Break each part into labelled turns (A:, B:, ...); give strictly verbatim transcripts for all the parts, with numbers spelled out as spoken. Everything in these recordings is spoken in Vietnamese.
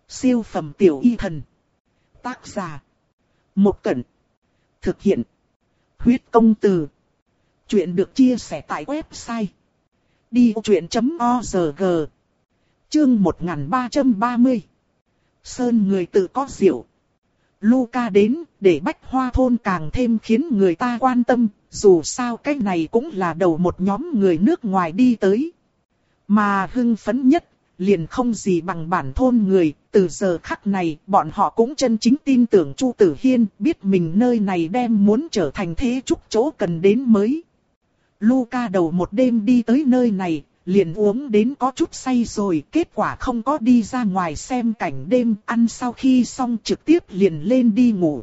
A: Siêu phẩm tiểu y thần. Tác giả. Một Cẩn. Thực hiện. Huyết công từ. Chuyện được chia sẻ tại website đi vô chuyện chấm org. Chương một nghìn ba trăm ba mươi. Sơn người tự có diệu. Luca đến để Bách Hoa Thôn càng thêm khiến người ta quan tâm, dù sao cái này cũng là đầu một nhóm người nước ngoài đi tới. Mà hưng phấn nhất, liền không gì bằng bản thôn người, từ giờ khắc này bọn họ cũng chân chính tin tưởng Chu Tử Hiên, biết mình nơi này đem muốn trở thành thế trúc chỗ cần đến mới. Luca đầu một đêm đi tới nơi này, liền uống đến có chút say rồi, kết quả không có đi ra ngoài xem cảnh đêm, ăn sau khi xong trực tiếp liền lên đi ngủ.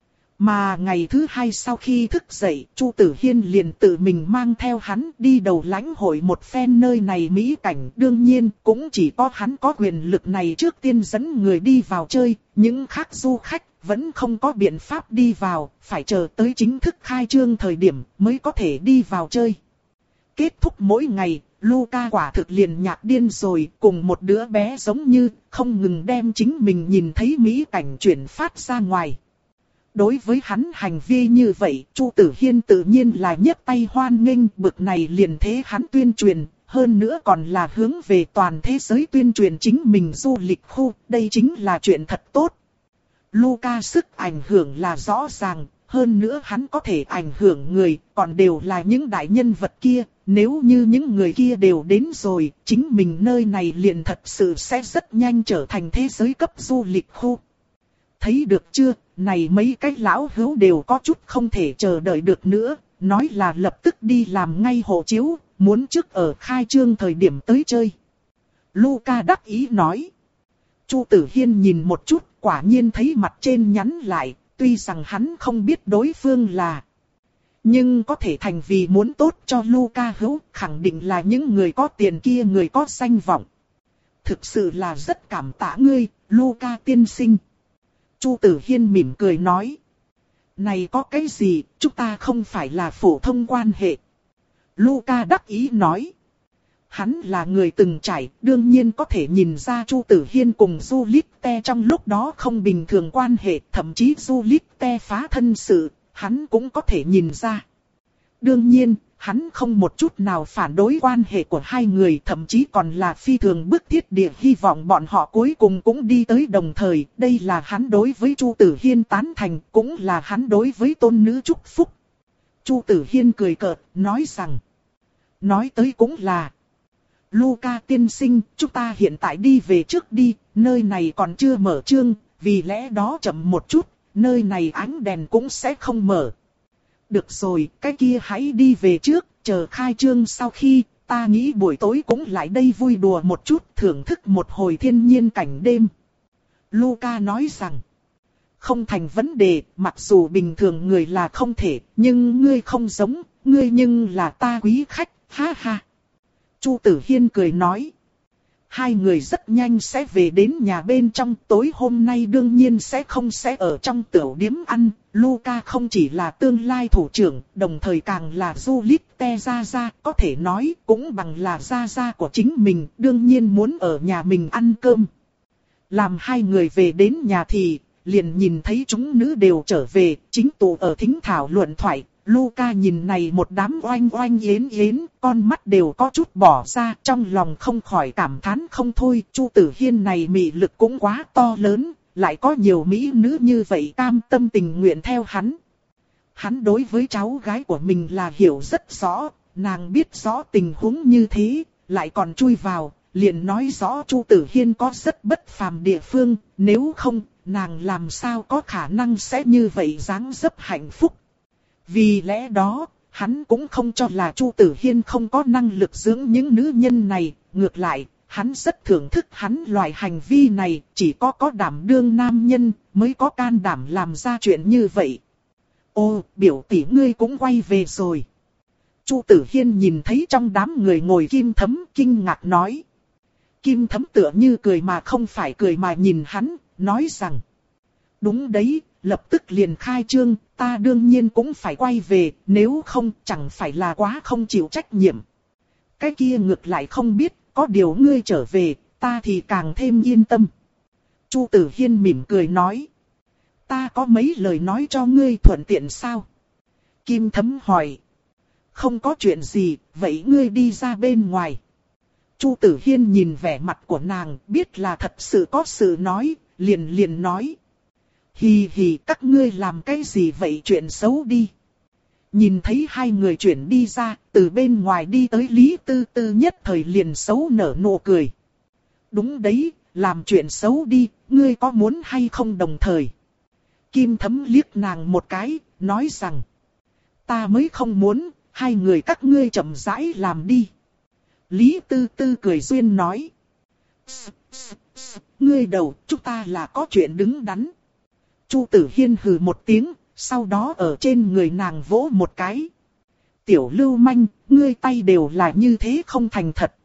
A: Mà ngày thứ hai sau khi thức dậy, Chu Tử Hiên liền tự mình mang theo hắn đi đầu lãnh hội một phen nơi này mỹ cảnh. Đương nhiên, cũng chỉ có hắn có quyền lực này trước tiên dẫn người đi vào chơi, những khác du khách vẫn không có biện pháp đi vào, phải chờ tới chính thức khai trương thời điểm mới có thể đi vào chơi. Kết thúc mỗi ngày, Luca quả thực liền nhạc điên rồi, cùng một đứa bé giống như, không ngừng đem chính mình nhìn thấy mỹ cảnh chuyển phát ra ngoài. Đối với hắn hành vi như vậy, Chu Tử Hiên tự nhiên là nhấc tay hoan nghênh, bực này liền thế hắn tuyên truyền, hơn nữa còn là hướng về toàn thế giới tuyên truyền chính mình du lịch khu, đây chính là chuyện thật tốt. Luca sức ảnh hưởng là rõ ràng, hơn nữa hắn có thể ảnh hưởng người, còn đều là những đại nhân vật kia, nếu như những người kia đều đến rồi, chính mình nơi này liền thật sự sẽ rất nhanh trở thành thế giới cấp du lịch khu. Thấy được chưa, này mấy cái lão hữu đều có chút không thể chờ đợi được nữa, nói là lập tức đi làm ngay hộ chiếu, muốn trước ở khai trương thời điểm tới chơi. Luca đắc ý nói. Chu Tử Hiên nhìn một chút, quả nhiên thấy mặt trên nhắn lại, tuy rằng hắn không biết đối phương là. Nhưng có thể thành vì muốn tốt cho Luca hữu, khẳng định là những người có tiền kia, người có danh vọng. Thực sự là rất cảm tạ ngươi, Luca tiên sinh. Chu Tử Hiên mỉm cười nói. Này có cái gì, chúng ta không phải là phổ thông quan hệ. Luca đắc ý nói. Hắn là người từng trải, đương nhiên có thể nhìn ra Chu Tử Hiên cùng Juliette trong lúc đó không bình thường quan hệ, thậm chí Juliette phá thân sự, hắn cũng có thể nhìn ra. Đương nhiên, hắn không một chút nào phản đối quan hệ của hai người, thậm chí còn là phi thường bức thiết địa hy vọng bọn họ cuối cùng cũng đi tới đồng thời. Đây là hắn đối với Chu Tử Hiên tán thành, cũng là hắn đối với tôn nữ chúc phúc. Chu Tử Hiên cười cợt, nói rằng. Nói tới cũng là. Luca tiên sinh, chúng ta hiện tại đi về trước đi, nơi này còn chưa mở trương, vì lẽ đó chậm một chút, nơi này ánh đèn cũng sẽ không mở. Được rồi, cái kia hãy đi về trước, chờ khai trương sau khi, ta nghĩ buổi tối cũng lại đây vui đùa một chút, thưởng thức một hồi thiên nhiên cảnh đêm. Luca nói rằng, không thành vấn đề, mặc dù bình thường người là không thể, nhưng ngươi không giống, ngươi nhưng là ta quý khách, ha ha. Chu Tử Hiên cười nói. Hai người rất nhanh sẽ về đến nhà bên trong, tối hôm nay đương nhiên sẽ không sẽ ở trong tiểu điếm ăn. Luca không chỉ là tương lai thủ trưởng, đồng thời càng là Juliette gia gia, có thể nói cũng bằng là gia gia của chính mình, đương nhiên muốn ở nhà mình ăn cơm. Làm hai người về đến nhà thì, liền nhìn thấy chúng nữ đều trở về, chính tụ ở thính thảo luận thoại. Luca nhìn này một đám oanh oanh yến yến, con mắt đều có chút bỏ ra, trong lòng không khỏi cảm thán không thôi. Chu Tử Hiên này mị lực cũng quá to lớn, lại có nhiều mỹ nữ như vậy cam tâm tình nguyện theo hắn. Hắn đối với cháu gái của mình là hiểu rất rõ, nàng biết rõ tình huống như thế, lại còn chui vào, liền nói rõ Chu Tử Hiên có rất bất phàm địa phương, nếu không, nàng làm sao có khả năng sẽ như vậy dáng dấp hạnh phúc. Vì lẽ đó, hắn cũng không cho là Chu Tử Hiên không có năng lực dưỡng những nữ nhân này, ngược lại, hắn rất thưởng thức hắn loại hành vi này, chỉ có có đảm đương nam nhân mới có can đảm làm ra chuyện như vậy. Ô, biểu tỷ ngươi cũng quay về rồi. Chu Tử Hiên nhìn thấy trong đám người ngồi Kim Thấm, kinh ngạc nói. Kim Thấm tựa như cười mà không phải cười mà nhìn hắn, nói rằng. Đúng đấy, lập tức liền khai trương, ta đương nhiên cũng phải quay về, nếu không chẳng phải là quá không chịu trách nhiệm. Cái kia ngược lại không biết, có điều ngươi trở về, ta thì càng thêm yên tâm. Chu Tử Hiên mỉm cười nói. Ta có mấy lời nói cho ngươi thuận tiện sao? Kim Thấm hỏi. Không có chuyện gì, vậy ngươi đi ra bên ngoài. Chu Tử Hiên nhìn vẻ mặt của nàng, biết là thật sự có sự nói, liền liền nói. Hì hì, các ngươi làm cái gì vậy, chuyện xấu đi. Nhìn thấy hai người chuyển đi ra, từ bên ngoài đi tới Lý Tư Tư nhất thời liền xấu nở nụ cười. Đúng đấy, làm chuyện xấu đi, ngươi có muốn hay không đồng thời. Kim Thấm liếc nàng một cái, nói rằng. Ta mới không muốn, hai người các ngươi chậm rãi làm đi. Lý Tư Tư cười duyên nói. Ngươi đầu, chúng ta là có chuyện đứng đắn. Chu Tử Hiên hừ một tiếng, sau đó ở trên người nàng vỗ một cái. Tiểu lưu manh, ngươi tay đều là như thế không thành thật.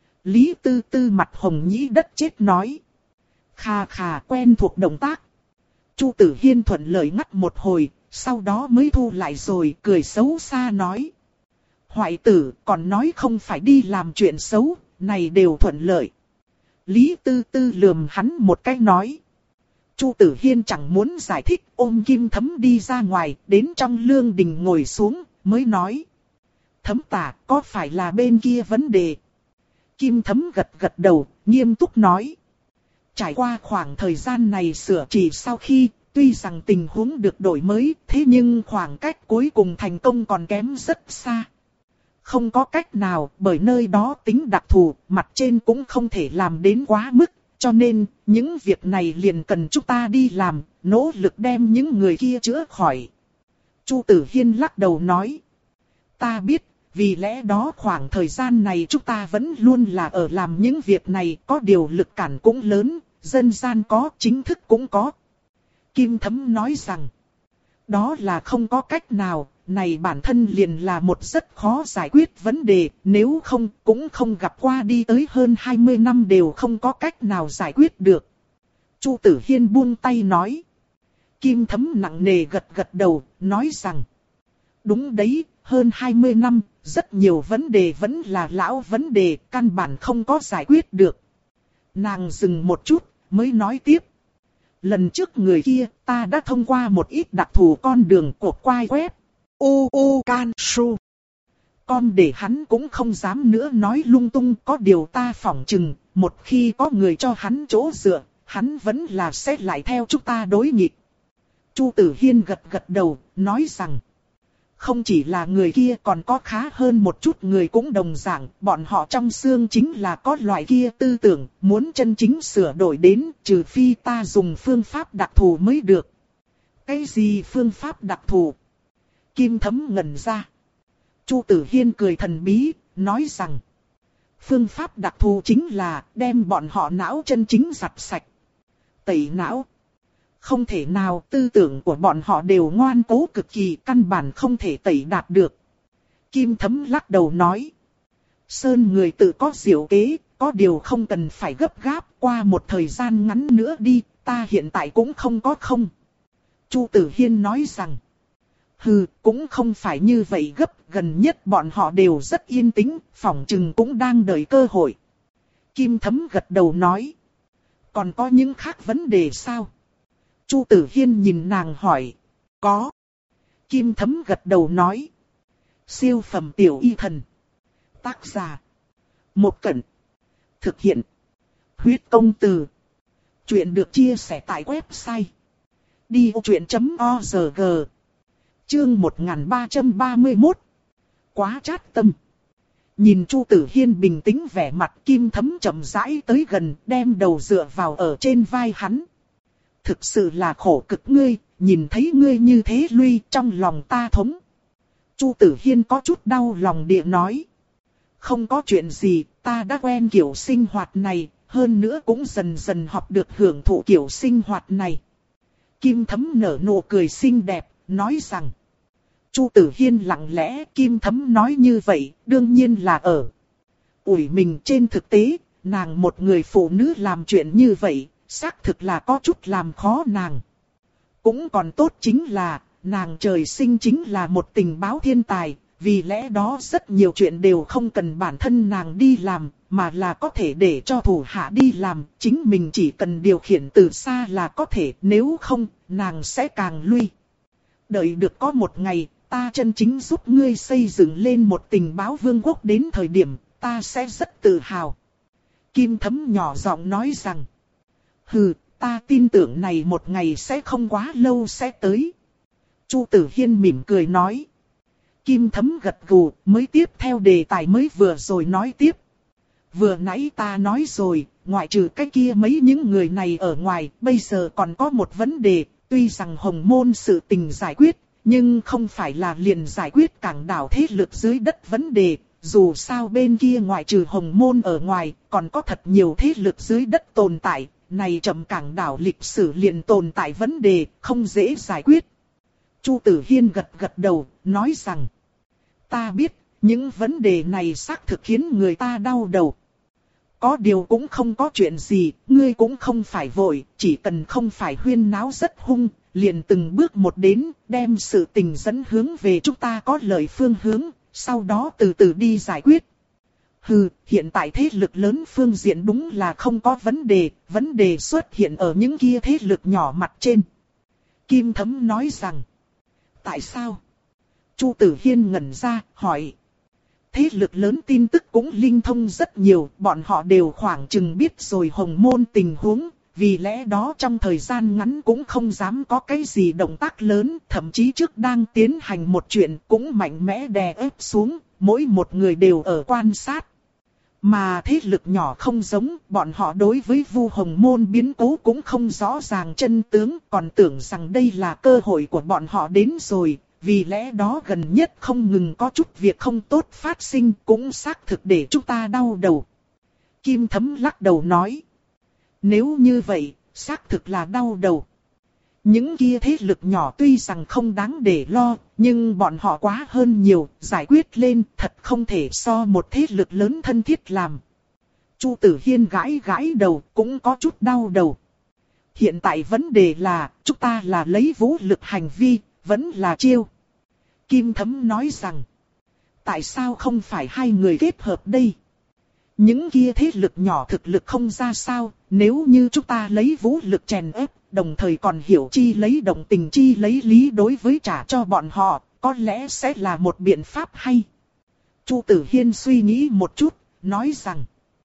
A: Lý Tư Tư mặt hồng nhĩ đất chết nói. Khà khà, quen thuộc động tác. Chu Tử Hiên thuận lợi ngắt một hồi, sau đó mới thu lại rồi cười xấu xa nói. Hoại tử còn nói không phải đi làm chuyện xấu, này đều thuận lợi. Lý Tư Tư lườm hắn một cái nói. Chu Tử Hiên chẳng muốn giải thích, ôm Kim Thấm đi ra ngoài, đến trong lương đình ngồi xuống, mới nói. Thấm tả, có phải là bên kia vấn đề? Kim Thấm gật gật đầu, nghiêm túc nói. Trải qua khoảng thời gian này sửa chỉ sau khi, tuy rằng tình huống được đổi mới, thế nhưng khoảng cách cuối cùng thành công còn kém rất xa. Không có cách nào, bởi nơi đó tính đặc thù, mặt trên cũng không thể làm đến quá mức, cho nên, những việc này liền cần chúng ta đi làm, nỗ lực đem những người kia chữa khỏi. Chu Tử Hiên lắc đầu nói. Ta biết, vì lẽ đó khoảng thời gian này chúng ta vẫn luôn là ở làm những việc này, có điều lực cản cũng lớn, dân gian có, chính thức cũng có. Kim Thấm nói rằng, đó là không có cách nào, này bản thân liền là một rất khó giải quyết vấn đề, nếu không cũng không gặp qua đi tới hơn hai mươi năm đều không có cách nào giải quyết được. Chu Tử Hiên buông tay nói. Kim Thấm nặng nề gật gật đầu, nói rằng, đúng đấy, hơn hai mươi năm, rất nhiều vấn đề vẫn là lão vấn đề, căn bản không có giải quyết được. Nàng dừng một chút, mới nói tiếp. Lần trước người kia, ta đã thông qua một ít đặc thù con đường của quai web. U U Can Su. Con để hắn cũng không dám nữa nói lung tung, có điều ta phỏng chừng, một khi có người cho hắn chỗ dựa, hắn vẫn là sẽ lại theo chúng ta đối nghịch. Chu Tử Hiên gật gật đầu, nói rằng, không chỉ là người kia còn có khá hơn một chút người cũng đồng dạng, bọn họ trong xương chính là có loại kia tư tưởng, muốn chân chính sửa đổi đến, trừ phi ta dùng phương pháp đặc thù mới được. Cái gì phương pháp đặc thù? Kim Thấm ngẩn ra. Chu Tử Hiên cười thần bí, nói rằng, phương pháp đặc thù chính là đem bọn họ não chân chính giặt sạch. Tẩy não. Không thể nào, tư tưởng của bọn họ đều ngoan cố cực kỳ, căn bản không thể tẩy đạt được. Kim Thấm lắc đầu nói. Sơn người tự có diệu kế, có điều không cần phải gấp gáp, qua một thời gian ngắn nữa đi, ta hiện tại cũng không có không. Chu Tử Hiên nói rằng. Hừ, cũng không phải như vậy gấp, gần nhất bọn họ đều rất yên tĩnh, phỏng chừng cũng đang đợi cơ hội. Kim Thấm gật đầu nói. Còn có những khác vấn đề sao? Chu Tử Hiên nhìn nàng hỏi. Có. Kim Thấm gật đầu nói. Siêu phẩm tiểu y thần. Tác giả. Một Cẩn. Thực hiện. Huyết công từ. Chuyện được chia sẻ tại website. đi ô chuyện chấm org. Chương một nghìn ba trăm ba mươi mốt. Quá chát tâm. Nhìn Chu Tử Hiên bình tĩnh vẻ mặt, Kim Thấm chậm rãi tới gần, đem đầu dựa vào ở trên vai hắn. Thực sự là khổ cực ngươi, nhìn thấy ngươi như thế lui, trong lòng ta thống. Chu Tử Hiên có chút đau lòng địa nói. Không có chuyện gì, ta đã quen kiểu sinh hoạt này, hơn nữa cũng dần dần học được hưởng thụ kiểu sinh hoạt này. Kim Thấm nở nụ cười xinh đẹp, nói rằng. Chu Tử Hiên lặng lẽ, Kim Thấm nói như vậy, đương nhiên là ở ủi mình. Trên thực tế, nàng một người phụ nữ làm chuyện như vậy, xác thực là có chút làm khó nàng. Cũng còn tốt chính là, nàng trời sinh chính là một tình báo thiên tài, vì lẽ đó rất nhiều chuyện đều không cần bản thân nàng đi làm, mà là có thể để cho thủ hạ đi làm, chính mình chỉ cần điều khiển từ xa là có thể, nếu không, nàng sẽ càng lui. Đợi được có một ngày, ta chân chính giúp ngươi xây dựng lên một tình báo vương quốc đến thời điểm, ta sẽ rất tự hào. Kim Thấm nhỏ giọng nói rằng, hừ, ta tin tưởng này một ngày sẽ không quá lâu sẽ tới. Chu Tử Hiên mỉm cười nói. Kim Thấm gật gù, mới tiếp theo đề tài mới vừa rồi nói tiếp. Vừa nãy ta nói rồi, ngoại trừ cái kia mấy những người này ở ngoài, bây giờ còn có một vấn đề, tuy rằng Hồng Môn sự tình giải quyết, nhưng không phải là liền giải quyết cảng đảo thế lực dưới đất vấn đề. Dù sao bên kia ngoại trừ Hồng Môn ở ngoài, còn có thật nhiều thế lực dưới đất tồn tại, này chậm cảng đảo lịch sử liền tồn tại vấn đề, không dễ giải quyết. Chu Tử Hiên gật gật đầu, nói rằng, ta biết, những vấn đề này xác thực khiến người ta đau đầu. Có điều cũng không có chuyện gì, ngươi cũng không phải vội, chỉ cần không phải huyên náo rất hung, liền từng bước một đến, đem sự tình dẫn hướng về chúng ta có lợi phương hướng, sau đó từ từ đi giải quyết. Hừ, hiện tại thế lực lớn phương diện đúng là không có vấn đề, vấn đề xuất hiện ở những kia thế lực nhỏ mặt trên. Kim Thấm nói rằng, tại sao? Chu Tử Hiên ngẩn ra, hỏi. Thế lực lớn tin tức cũng linh thông rất nhiều, bọn họ đều khoảng chừng biết rồi Hồng Môn tình huống, vì lẽ đó trong thời gian ngắn cũng không dám có cái gì động tác lớn, thậm chí trước đang tiến hành một chuyện cũng mạnh mẽ đè ép xuống, mỗi một người đều ở quan sát. Mà thế lực nhỏ không giống, bọn họ đối với Vu Hồng Môn biến cố cũng không rõ ràng chân tướng, còn tưởng rằng đây là cơ hội của bọn họ đến rồi. Vì lẽ đó gần nhất không ngừng có chút việc không tốt phát sinh cũng xác thực để chúng ta đau đầu. Kim Thấm lắc đầu nói. Nếu như vậy, xác thực là đau đầu. Những kia thế lực nhỏ tuy rằng không đáng để lo, nhưng bọn họ quá hơn nhiều, giải quyết lên thật không thể so một thế lực lớn thân thiết làm. Chu Tử Hiên gãi gãi đầu cũng có chút đau đầu. Hiện tại vấn đề là, chúng ta là lấy vũ lực hành vi, vẫn là chiêu. Kim Thấm nói rằng, tại sao không phải hai người kết hợp đây? Những kia thế lực nhỏ thực lực không ra sao, nếu như chúng ta lấy vũ lực chèn ép, đồng thời còn hiểu chi lấy động tình chi lấy lý đối với trả cho bọn họ, có lẽ sẽ là một biện pháp hay. Chu Tử Hiên suy nghĩ một chút, nói rằng,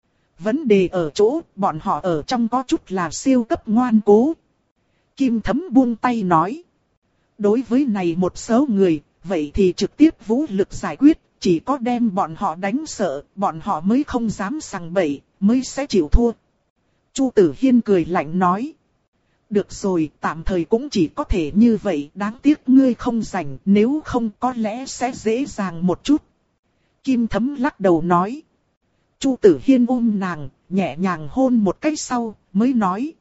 A: vấn đề ở chỗ, bọn họ ở trong có chút là siêu cấp ngoan cố. Kim Thấm buông tay nói, đối với này một số người, vậy thì trực tiếp vũ lực giải quyết, chỉ có đem bọn họ đánh sợ, bọn họ mới không dám sằng bậy, mới sẽ chịu thua. Chu Tử Hiên cười lạnh nói. Được rồi, tạm thời cũng chỉ có thể như vậy, đáng tiếc ngươi không rảnh, nếu không có lẽ sẽ dễ dàng một chút. Kim Thấm lắc đầu nói. Chu Tử Hiên ôm nàng, nhẹ nhàng hôn một cái sau, mới nói.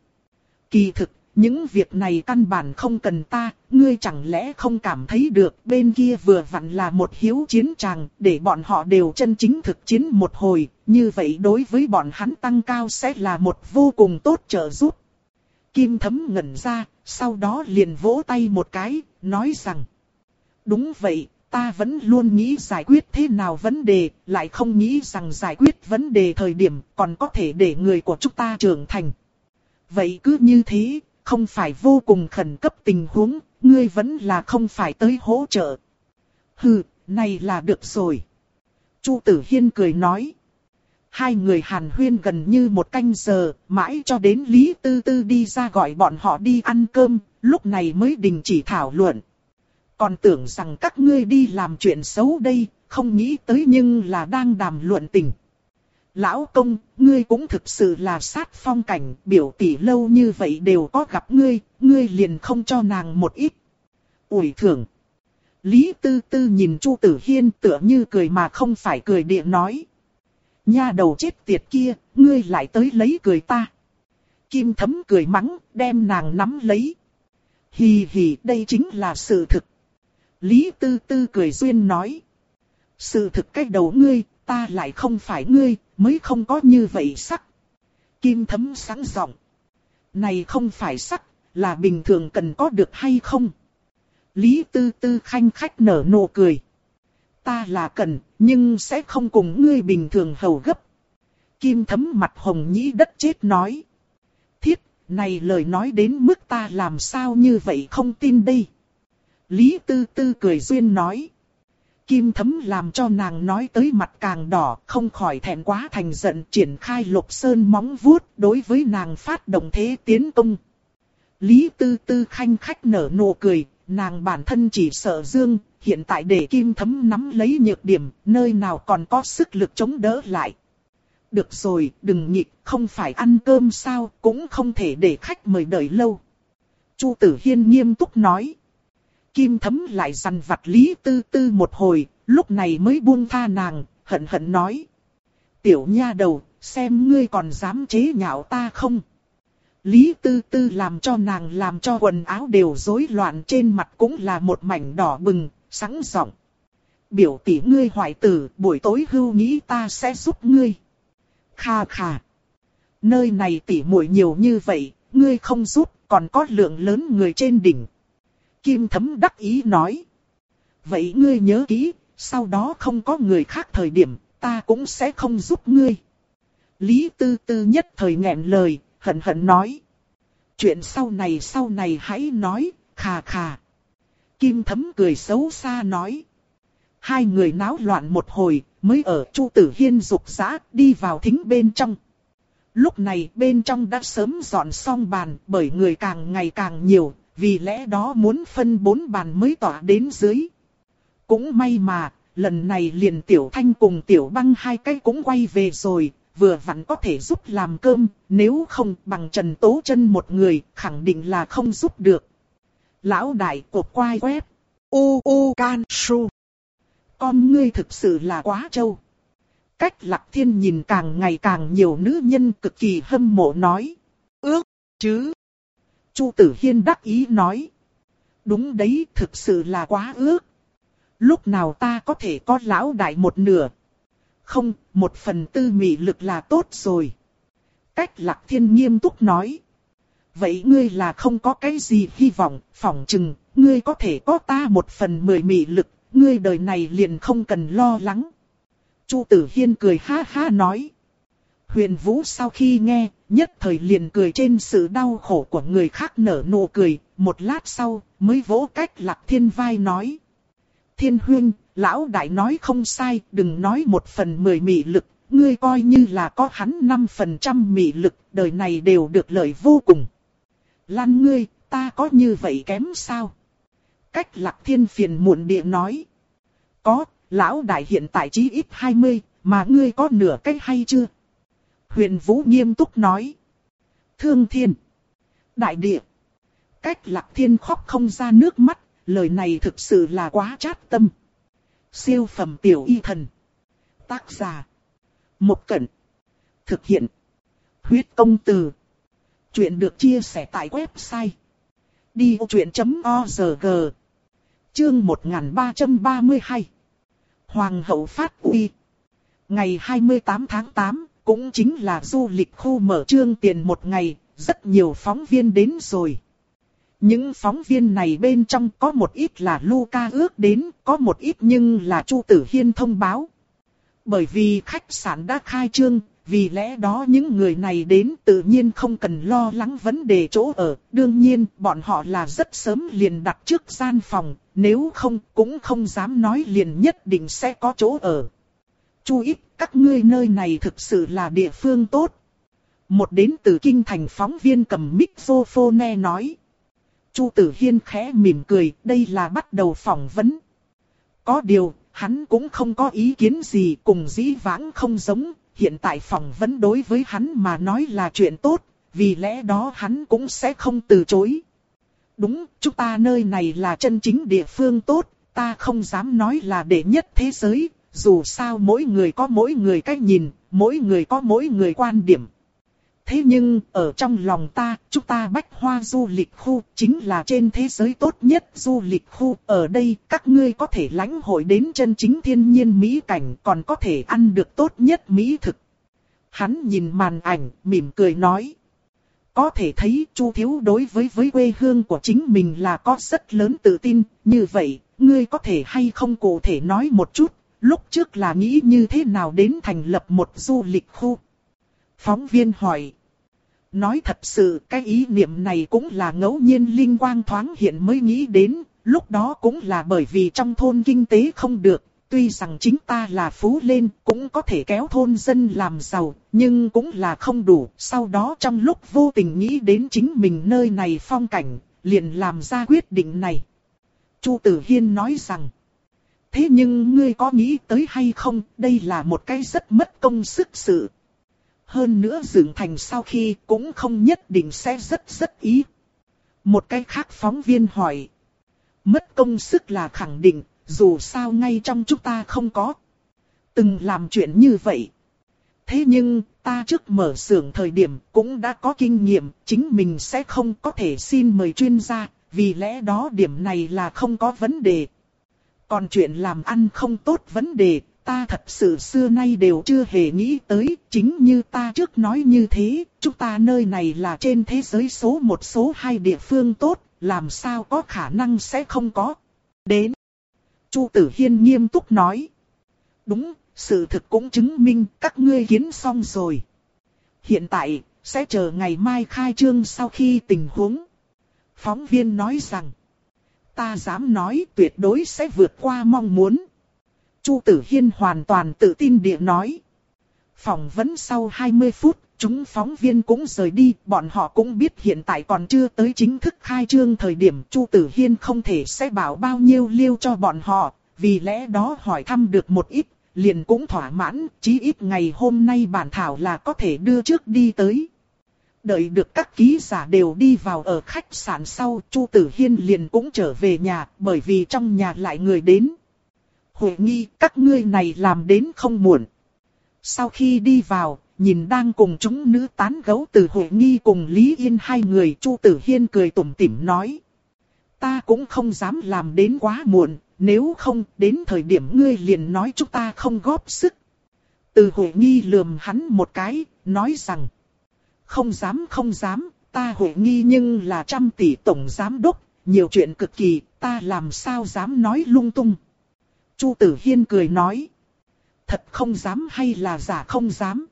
A: Kỳ thực, những việc này căn bản không cần ta, ngươi chẳng lẽ không cảm thấy được, bên kia vừa vặn là một hiếu chiến tràng, để bọn họ đều chân chính thực chiến một hồi, như vậy đối với bọn hắn tăng cao sẽ là một vô cùng tốt trợ giúp. Kim Thấm ngẩn ra, sau đó liền vỗ tay một cái, nói rằng, đúng vậy, ta vẫn luôn nghĩ giải quyết thế nào vấn đề, lại không nghĩ rằng giải quyết vấn đề thời điểm còn có thể để người của chúng ta trưởng thành. Vậy cứ như thế, không phải vô cùng khẩn cấp tình huống, ngươi vẫn là không phải tới hỗ trợ. Hừ, này là được rồi. Chu Tử Hiên cười nói. Hai người hàn huyên gần như một canh giờ, mãi cho đến Lý Tư Tư đi ra gọi bọn họ đi ăn cơm, lúc này mới đình chỉ thảo luận. Còn tưởng rằng các ngươi đi làm chuyện xấu đây, không nghĩ tới nhưng là đang đàm luận tình. Lão công, ngươi cũng thực sự là sát phong cảnh, biểu tỷ lâu như vậy đều có gặp ngươi, ngươi liền không cho nàng một ít ủi thưởng. Lý Tư Tư nhìn Chu Tử Hiên tựa như cười mà không phải cười địa nói. Nha đầu chết tiệt kia, ngươi lại tới lấy cười ta. Kim Thấm cười mắng, đem nàng nắm lấy. Hì hì, đây chính là sự thực. Lý Tư Tư cười duyên nói. Sự thực cái đầu ngươi, ta lại không phải ngươi, mới không có như vậy sắc. Kim Thấm sáng giọng. Này không phải sắc, là bình thường cần có được hay không? Lý Tư Tư khanh khách nở nụ cười. Ta là cần, nhưng sẽ không cùng ngươi bình thường hầu gấp. Kim Thấm mặt hồng nhĩ đất chết nói. Thiết, này lời nói đến mức ta làm sao như vậy không tin đây. Lý Tư Tư cười duyên nói. Kim Thấm làm cho nàng nói tới mặt càng đỏ, không khỏi thẹn quá thành giận, triển khai Lục Sơn móng vuốt đối với nàng phát động thế tiến công. Lý Tư Tư khanh khách nở nụ cười, nàng bản thân chỉ sợ dương, hiện tại để Kim Thấm nắm lấy nhược điểm, nơi nào còn có sức lực chống đỡ lại. Được rồi, đừng nhịn, không phải ăn cơm sao, cũng không thể để khách mời đợi lâu. Chu Tử Hiên nghiêm túc nói. Kim Thấm lại dằn vặt Lý Tư Tư một hồi, lúc này mới buông tha nàng, hận hận nói. Tiểu nha đầu, xem ngươi còn dám chế nhạo ta không? Lý Tư Tư làm cho nàng làm cho quần áo đều rối loạn, trên mặt cũng là một mảnh đỏ bừng, sẵn giọng. Biểu tỷ ngươi hoài tử, buổi tối hưu nghĩ ta sẽ giúp ngươi. Kha kha. Nơi này tỷ muội nhiều như vậy, ngươi không giúp, còn có lượng lớn người trên đỉnh. Kim Thấm đắc ý nói. Vậy ngươi nhớ kỹ, sau đó không có người khác thời điểm, ta cũng sẽ không giúp ngươi. Lý Tư Tư nhất thời nghẹn lời, hận hận nói. Chuyện sau này sau này hãy nói, khà khà. Kim Thấm cười xấu xa nói. Hai người náo loạn một hồi, mới ở Chu Tử Hiên dục dã đi vào thính bên trong. Lúc này bên trong đã sớm dọn xong bàn, bởi người càng ngày càng nhiều, vì lẽ đó muốn phân bốn bàn mới tỏa đến dưới. Cũng may mà, lần này liền Tiểu Thanh cùng Tiểu Băng hai cái cũng quay về rồi, vừa vặn có thể giúp làm cơm, nếu không bằng Trần Tố Chân một người, khẳng định là không giúp được. Lão đại cột quai quét, u u can su. Con ngươi thực sự là quá trâu. Cách Lạc Thiên nhìn càng ngày càng nhiều nữ nhân cực kỳ hâm mộ nói. Ước chứ. Chu Tử Hiên đắc ý nói. Đúng đấy, thực sự là quá ước. Lúc nào ta có thể có lão đại một nửa. Không, một phần tư mị lực là tốt rồi. Cách Lạc Thiên nghiêm túc nói. Vậy ngươi là không có cái gì hy vọng, phỏng chừng, ngươi có thể có ta một phần mười mị lực, ngươi đời này liền không cần lo lắng. Chu Tử Hiên cười ha ha nói. Huyền Vũ sau khi nghe, nhất thời liền cười trên sự đau khổ của người khác, nở nụ cười, một lát sau, mới vỗ Cách Lạc Thiên vai nói. Thiên huynh, lão đại nói không sai, đừng nói một phần mười mị lực, ngươi coi như là có hắn năm phần trăm mị lực, đời này đều được lợi vô cùng. Lan ngươi, ta có như vậy kém sao? Cách Lạc Thiên phiền muộn địa nói. Có, lão đại hiện tại chí ít hai mươi, mà ngươi có nửa cái hay chưa? Huyền Vũ nghiêm túc nói. Thương Thiên. Đại địa. Cách Lạc Thiên khóc không ra nước mắt, lời này thực sự là quá chát tâm. Siêu phẩm tiểu y thần. Tác giả. Một Cẩn. Thực hiện. Huyết công từ. Chuyện được chia sẻ tại website. đi ô chuyện chấm org. Chương một nghìn ba trăm ba mươi hai. Hoàng hậu phát uy. Ngày hai mươi tám tháng tám, cũng chính là du lịch khu mở trương tiền một ngày, rất nhiều phóng viên đến rồi. Những phóng viên này bên trong có một ít là Luca ước đến, có một ít nhưng là Chu Tử Hiên thông báo. Bởi vì khách sạn đã khai trương, vì lẽ đó những người này đến tự nhiên không cần lo lắng vấn đề chỗ ở. Đương nhiên, bọn họ là rất sớm liền đặt trước gian phòng, nếu không cũng không dám nói liền nhất định sẽ có chỗ ở. Chú ý, các ngươi nơi này thực sự là địa phương tốt. Một đến từ kinh thành phóng viên cầm microphone nói. Chu Tử Hiên khẽ mỉm cười, đây là bắt đầu phỏng vấn. Có điều, hắn cũng không có ý kiến gì, cùng dĩ vãng không giống, hiện tại phỏng vấn đối với hắn mà nói là chuyện tốt, vì lẽ đó hắn cũng sẽ không từ chối. Đúng, chúng ta nơi này là chân chính địa phương tốt, ta không dám nói là đệ nhất thế giới, dù sao mỗi người có mỗi người cách nhìn, mỗi người có mỗi người quan điểm. Thế nhưng, ở trong lòng ta, chúng ta Bách Hoa du lịch khu chính là trên thế giới tốt nhất du lịch khu. Ở đây, các ngươi có thể lãnh hội đến chân chính thiên nhiên mỹ cảnh, còn có thể ăn được tốt nhất mỹ thực. Hắn nhìn màn ảnh, mỉm cười nói. Có thể thấy Chu Thiếu đối với với quê hương của chính mình là có rất lớn tự tin. Như vậy, ngươi có thể hay không cụ thể nói một chút, lúc trước là nghĩ như thế nào đến thành lập một du lịch khu? Phóng viên hỏi. Nói thật sự, cái ý niệm này cũng là ngẫu nhiên linh quang thoáng hiện mới nghĩ đến, lúc đó cũng là bởi vì trong thôn kinh tế không được, tuy rằng chính ta là phú lên, cũng có thể kéo thôn dân làm giàu, nhưng cũng là không đủ, sau đó trong lúc vô tình nghĩ đến chính mình nơi này phong cảnh, liền làm ra quyết định này. Chu Tử Hiên nói rằng, thế nhưng ngươi có nghĩ tới hay không, đây là một cái rất mất công sức sự. Hơn nữa dựng thành sau khi cũng không nhất định sẽ rất rất ý. Một cái khác phóng viên hỏi. Mất công sức là khẳng định, dù sao ngay trong chúng ta không có từng làm chuyện như vậy. Thế nhưng, ta trước mở xưởng thời điểm cũng đã có kinh nghiệm, chính mình sẽ không có thể xin mời chuyên gia, vì lẽ đó điểm này là không có vấn đề. Còn chuyện làm ăn không tốt vấn đề, ta thật sự xưa nay đều chưa hề nghĩ tới, chính như ta trước nói như thế, chúng ta nơi này là trên thế giới số một số hai địa phương tốt, làm sao có khả năng sẽ không có. Đến. Chu Tử Hiên nghiêm túc nói. Đúng, sự thực cũng chứng minh các ngươi kiến xong rồi. Hiện tại, sẽ chờ ngày mai khai trương sau khi tình huống. Phóng viên nói rằng, ta dám nói tuyệt đối sẽ vượt qua mong muốn. Chu Tử Hiên hoàn toàn tự tin địa nói. Phỏng vấn sau hai mươi phút, chúng phóng viên cũng rời đi, bọn họ cũng biết hiện tại còn chưa tới chính thức khai trương thời điểm Chu Tử Hiên không thể sẽ bảo bao nhiêu liêu cho bọn họ, vì lẽ đó hỏi thăm được một ít, liền cũng thỏa mãn, chí ít ngày hôm nay bản thảo là có thể đưa trước đi tới. Đợi được các ký giả đều đi vào ở khách sạn sau, Chu Tử Hiên liền cũng trở về nhà, bởi vì trong nhà lại người đến. Huệ Nghi, các ngươi này làm đến không muộn. Sau khi đi vào, nhìn đang cùng chúng nữ tán gẫu từ Huệ Nghi cùng Lý Yên hai người, Chu Tử Hiên cười tủm tỉm nói. Ta cũng không dám làm đến quá muộn, nếu không, đến thời điểm ngươi liền nói chúng ta không góp sức. Từ Huệ Nghi lườm hắn một cái, nói rằng. Không dám không dám, ta Huệ Nghi nhưng là trăm tỷ tổng giám đốc, nhiều chuyện cực kỳ, ta làm sao dám nói lung tung. Chu Tử Hiên cười nói. Thật không dám hay là giả không dám.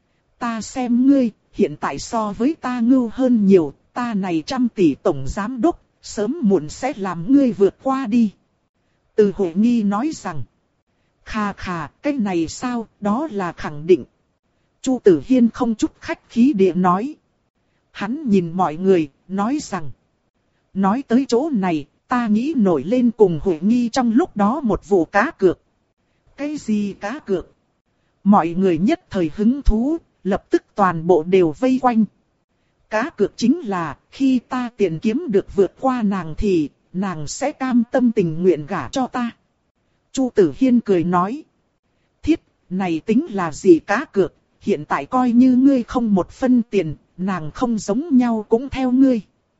A: Ta xem ngươi, hiện tại so với ta ngưu hơn nhiều, ta này trăm tỷ tổng giám đốc, sớm muộn sẽ làm ngươi vượt qua đi. Từ Huệ Nghi nói rằng. Khà khà, cái này sao, đó là khẳng định. Chu Tử Hiên không chút khách khí địa nói. Hắn nhìn mọi người, nói rằng. Nói tới chỗ này, ta nghĩ nổi lên cùng Huệ Nghi trong lúc đó một vụ cá cược. Cái gì cá cược? Mọi người nhất thời hứng thú, lập tức toàn bộ đều vây quanh. Cá cược chính là, khi ta tiền kiếm được vượt qua nàng thì, nàng sẽ cam tâm tình nguyện gả cho ta. Chu Tử Hiên cười nói. Thiết, này tính là gì cá cược, hiện tại coi như ngươi không một phân tiền, nàng không giống nhau cũng theo ngươi.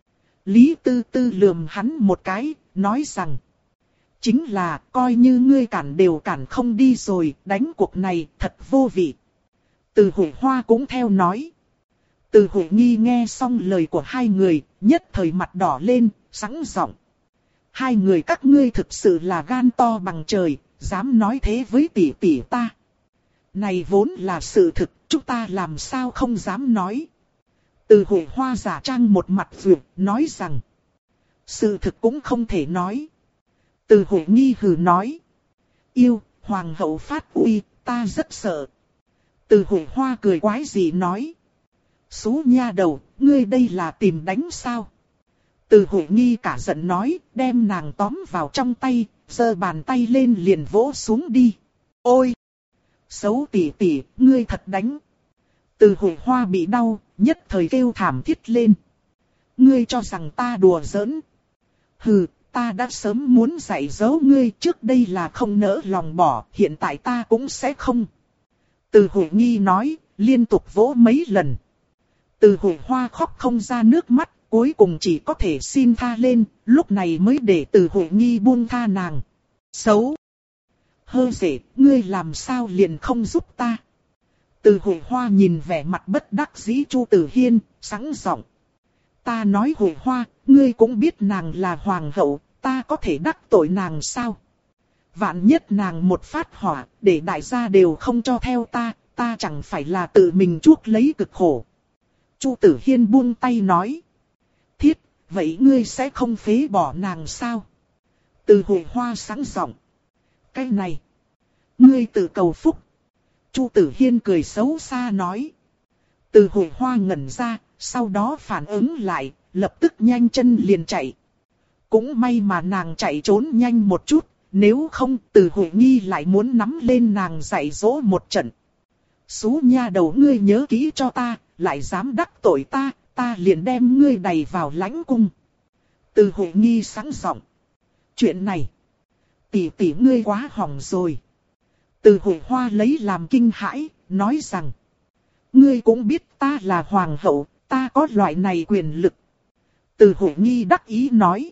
A: Lý Tư Tư lườm hắn một cái, nói rằng. Chính là, coi như ngươi cản đều cản không đi rồi, đánh cuộc này thật vô vị. Từ Huệ Hoa cũng theo nói. Từ Huệ Nghi nghe xong lời của hai người, nhất thời mặt đỏ lên, sẵn giọng. Hai người các ngươi thực sự là gan to bằng trời, dám nói thế với tỷ tỷ ta. Này vốn là sự thực, chúng ta làm sao không dám nói. Từ Huệ Hoa giả trang một mặt vượt, nói rằng. Sự thực cũng không thể nói. Từ Huệ Nghi hừ nói. Yêu, hoàng hậu phát uy, ta rất sợ. Từ Huệ Hoa cười quái gì nói. Xú nha đầu, ngươi đây là tìm đánh sao? Từ Huệ Nghi cả giận nói, đem nàng tóm vào trong tay, giơ bàn tay lên liền vỗ xuống đi. Ôi! Xấu tỷ tỷ, ngươi thật đánh. Từ Huệ Hoa bị đau, nhất thời kêu thảm thiết lên. Ngươi cho rằng ta đùa giỡn. Hừ, ta đã sớm muốn dạy dỗ ngươi, trước đây là không nỡ lòng bỏ, hiện tại ta cũng sẽ không. Từ Huệ Nghi nói, liên tục vỗ mấy lần. Từ Huệ Hoa khóc không ra nước mắt, cuối cùng chỉ có thể xin tha lên, lúc này mới để Từ Huệ Nghi buông tha nàng. Xấu! Hơ dễ, ngươi làm sao liền không giúp ta? Từ Huệ Hoa nhìn vẻ mặt bất đắc dĩ Chu Tử Hiên, sẵn giọng. Ta nói Huệ Hoa, ngươi cũng biết nàng là hoàng hậu, ta có thể đắc tội nàng sao? Vạn nhất nàng một phát hỏa, để đại gia đều không cho theo ta, ta chẳng phải là tự mình chuốc lấy cực khổ. Chu Tử Hiên buông tay nói. Thiết, vậy ngươi sẽ không phế bỏ nàng sao? Từ Huệ Hoa sáng giọng. Cái này, ngươi tự cầu phúc. Chu Tử Hiên cười xấu xa nói. Từ Huệ Hoa ngẩn ra, sau đó phản ứng lại, lập tức nhanh chân liền chạy. Cũng may mà nàng chạy trốn nhanh một chút, nếu không Từ Huệ Nghi lại muốn nắm lên nàng dạy dỗ một trận. Xú nha đầu, ngươi nhớ kỹ cho ta, lại dám đắc tội ta, ta liền đem ngươi đày vào lãnh cung. Từ Huệ Nghi sáng giọng. Chuyện này, tỷ tỷ ngươi quá hỏng rồi. Từ Huệ Hoa lấy làm kinh hãi, nói rằng. Ngươi cũng biết ta là hoàng hậu, ta có loại này quyền lực. Từ Huệ Nghi đắc ý nói.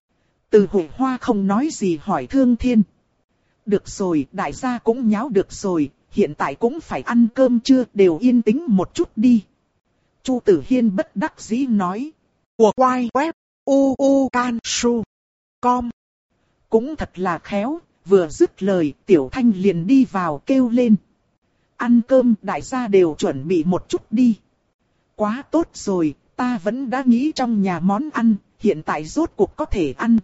A: Từ Huệ Hoa không nói gì hỏi Thương Thiên. Được rồi, đại gia cũng nháo được rồi, hiện tại cũng phải ăn cơm chưa, đều yên tĩnh một chút đi. Chu Tử Hiên bất đắc dĩ nói. Của quay web, u u can su com. Cũng thật là khéo, vừa dứt lời, Tiểu Thanh liền đi vào kêu lên. Ăn cơm, đại gia đều chuẩn bị một chút đi. Quá tốt rồi, ta vẫn đã nghĩ trong nhà món ăn, hiện tại rốt cuộc có thể ăn.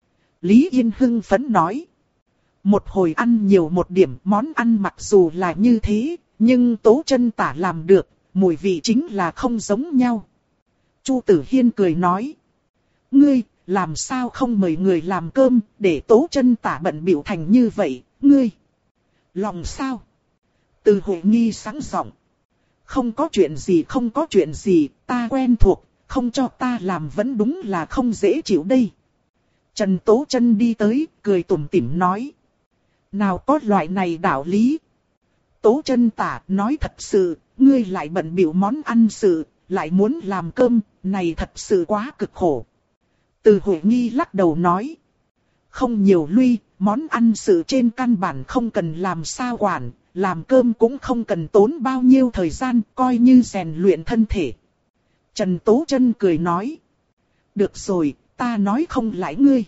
A: Lý Yên hưng phấn nói. Một hồi ăn nhiều một điểm, món ăn mặc dù là như thế, nhưng Tố Chân Tả làm được, mùi vị chính là không giống nhau. Chu Tử Hiên cười nói. Ngươi, làm sao không mời người làm cơm, để Tố Chân Tả bận bịu thành như vậy, ngươi. Lòng sao? Từ Huệ Nghi sáng giọng. Không có chuyện gì, không có chuyện gì, ta quen thuộc, không cho ta làm vẫn đúng là không dễ chịu đây. Trần Tố Chân đi tới, cười tủm tỉm nói. Nào có loại này đạo lý. Tố Chân Tả nói thật sự, ngươi lại bận bịu món ăn sự, lại muốn làm cơm, này thật sự quá cực khổ. Từ Huệ Nghi lắc đầu nói. Không nhiều lui, món ăn sự trên căn bản không cần làm sao quản, làm cơm cũng không cần tốn bao nhiêu thời gian, coi như rèn luyện thân thể. Trần Tố Chân cười nói. Được rồi, ta nói không lại ngươi.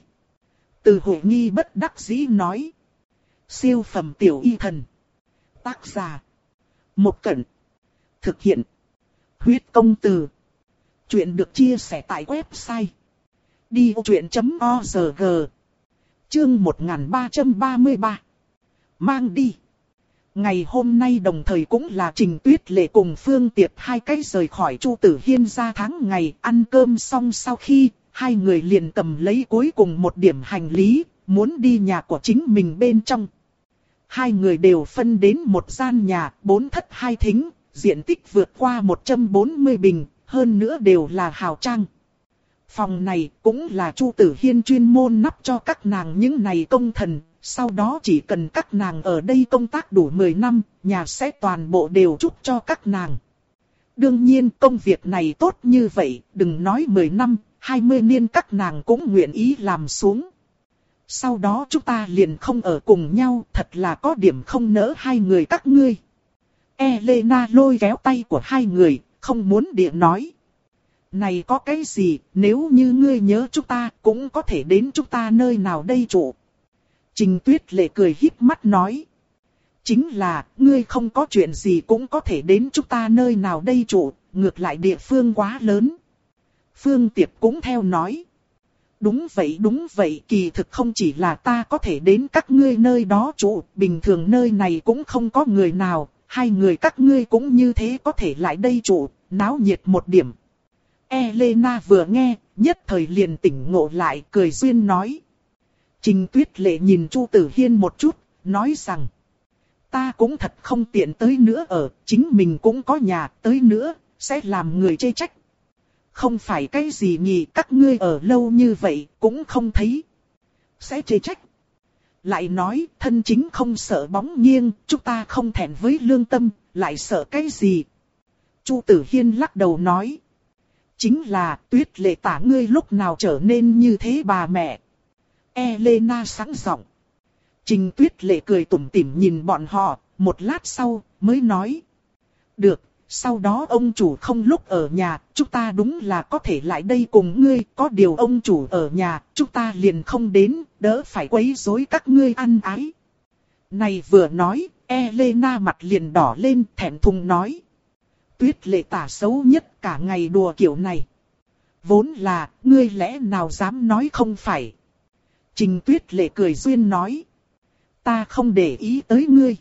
A: Từ Huệ Nghi bất đắc dĩ nói. Siêu phẩm tiểu y thần. Tác giả. Một Cẩn. Thực hiện. Huyết công từ. Chuyện được chia sẻ tại website. đi vô chuyện chấm org. Chương một nghìn ba trăm ba mươi ba. Mang đi. Ngày hôm nay đồng thời cũng là Trình Tuyết Lệ cùng Phương Tiệp hai cái rời khỏi Chu Tử Hiên ra tháng ngày. Ăn cơm xong sau khi, hai người liền cầm lấy cuối cùng một điểm hành lý, muốn đi nhà của chính mình bên trong. Hai người đều phân đến một gian nhà, bốn thất hai thính, diện tích vượt qua một trăm bốn mươi bình, hơn nữa đều là hào trang. Phòng này cũng là Chu Tử Hiên chuyên môn nắp cho các nàng những này công thần, sau đó chỉ cần các nàng ở đây công tác đủ mười năm, nhà sẽ toàn bộ đều chúc cho các nàng. Đương nhiên công việc này tốt như vậy, đừng nói mười năm, hai mươi niên các nàng cũng nguyện ý làm xuống. Sau đó chúng ta liền không ở cùng nhau, thật là có điểm không nỡ hai người các ngươi. Elena lôi kéo tay của hai người, không muốn địa nói. Này có cái gì, nếu như ngươi nhớ chúng ta, cũng có thể đến chúng ta nơi nào đây trụ. Trình Tuyết Lệ cười híp mắt nói. Chính là, ngươi không có chuyện gì cũng có thể đến chúng ta nơi nào đây trụ, ngược lại địa phương quá lớn. Phương Tiệp cũng theo nói. Đúng vậy đúng vậy, kỳ thực không chỉ là ta có thể đến các ngươi nơi đó trụ, bình thường nơi này cũng không có người nào, hai người các ngươi cũng như thế có thể lại đây trụ, náo nhiệt một điểm. Elena vừa nghe, nhất thời liền tỉnh ngộ lại, cười duyên nói. Trình Tuyết Lệ nhìn Chu Tử Hiên một chút, nói rằng. Ta cũng thật không tiện tới nữa ở, chính mình cũng có nhà, tới nữa, sẽ làm người chê trách. Không phải cái gì nhỉ, các ngươi ở lâu như vậy, cũng không thấy. Sẽ chê trách. Lại nói, thân chính không sợ bóng nghiêng, chúng ta không thẹn với lương tâm, lại sợ cái gì. Chu Tử Hiên lắc đầu nói. Chính là, Tuyết Lệ tả ngươi lúc nào trở nên như thế bà mẹ. Elena sáng giọng. Trình Tuyết Lệ cười tủm tỉm nhìn bọn họ, một lát sau, mới nói. Được, sau đó ông chủ không lúc ở nhà, chúng ta đúng là có thể lại đây cùng ngươi, có điều ông chủ ở nhà, chúng ta liền không đến, đỡ phải quấy rối các ngươi ăn ái. Này vừa nói, Elena mặt liền đỏ lên, thẹn thùng nói. Tuyết Lệ tả xấu nhất, cả ngày đùa kiểu này. Vốn là, ngươi lẽ nào dám nói không phải. Trình Tuyết Lệ cười duyên nói. Ta không để ý tới ngươi.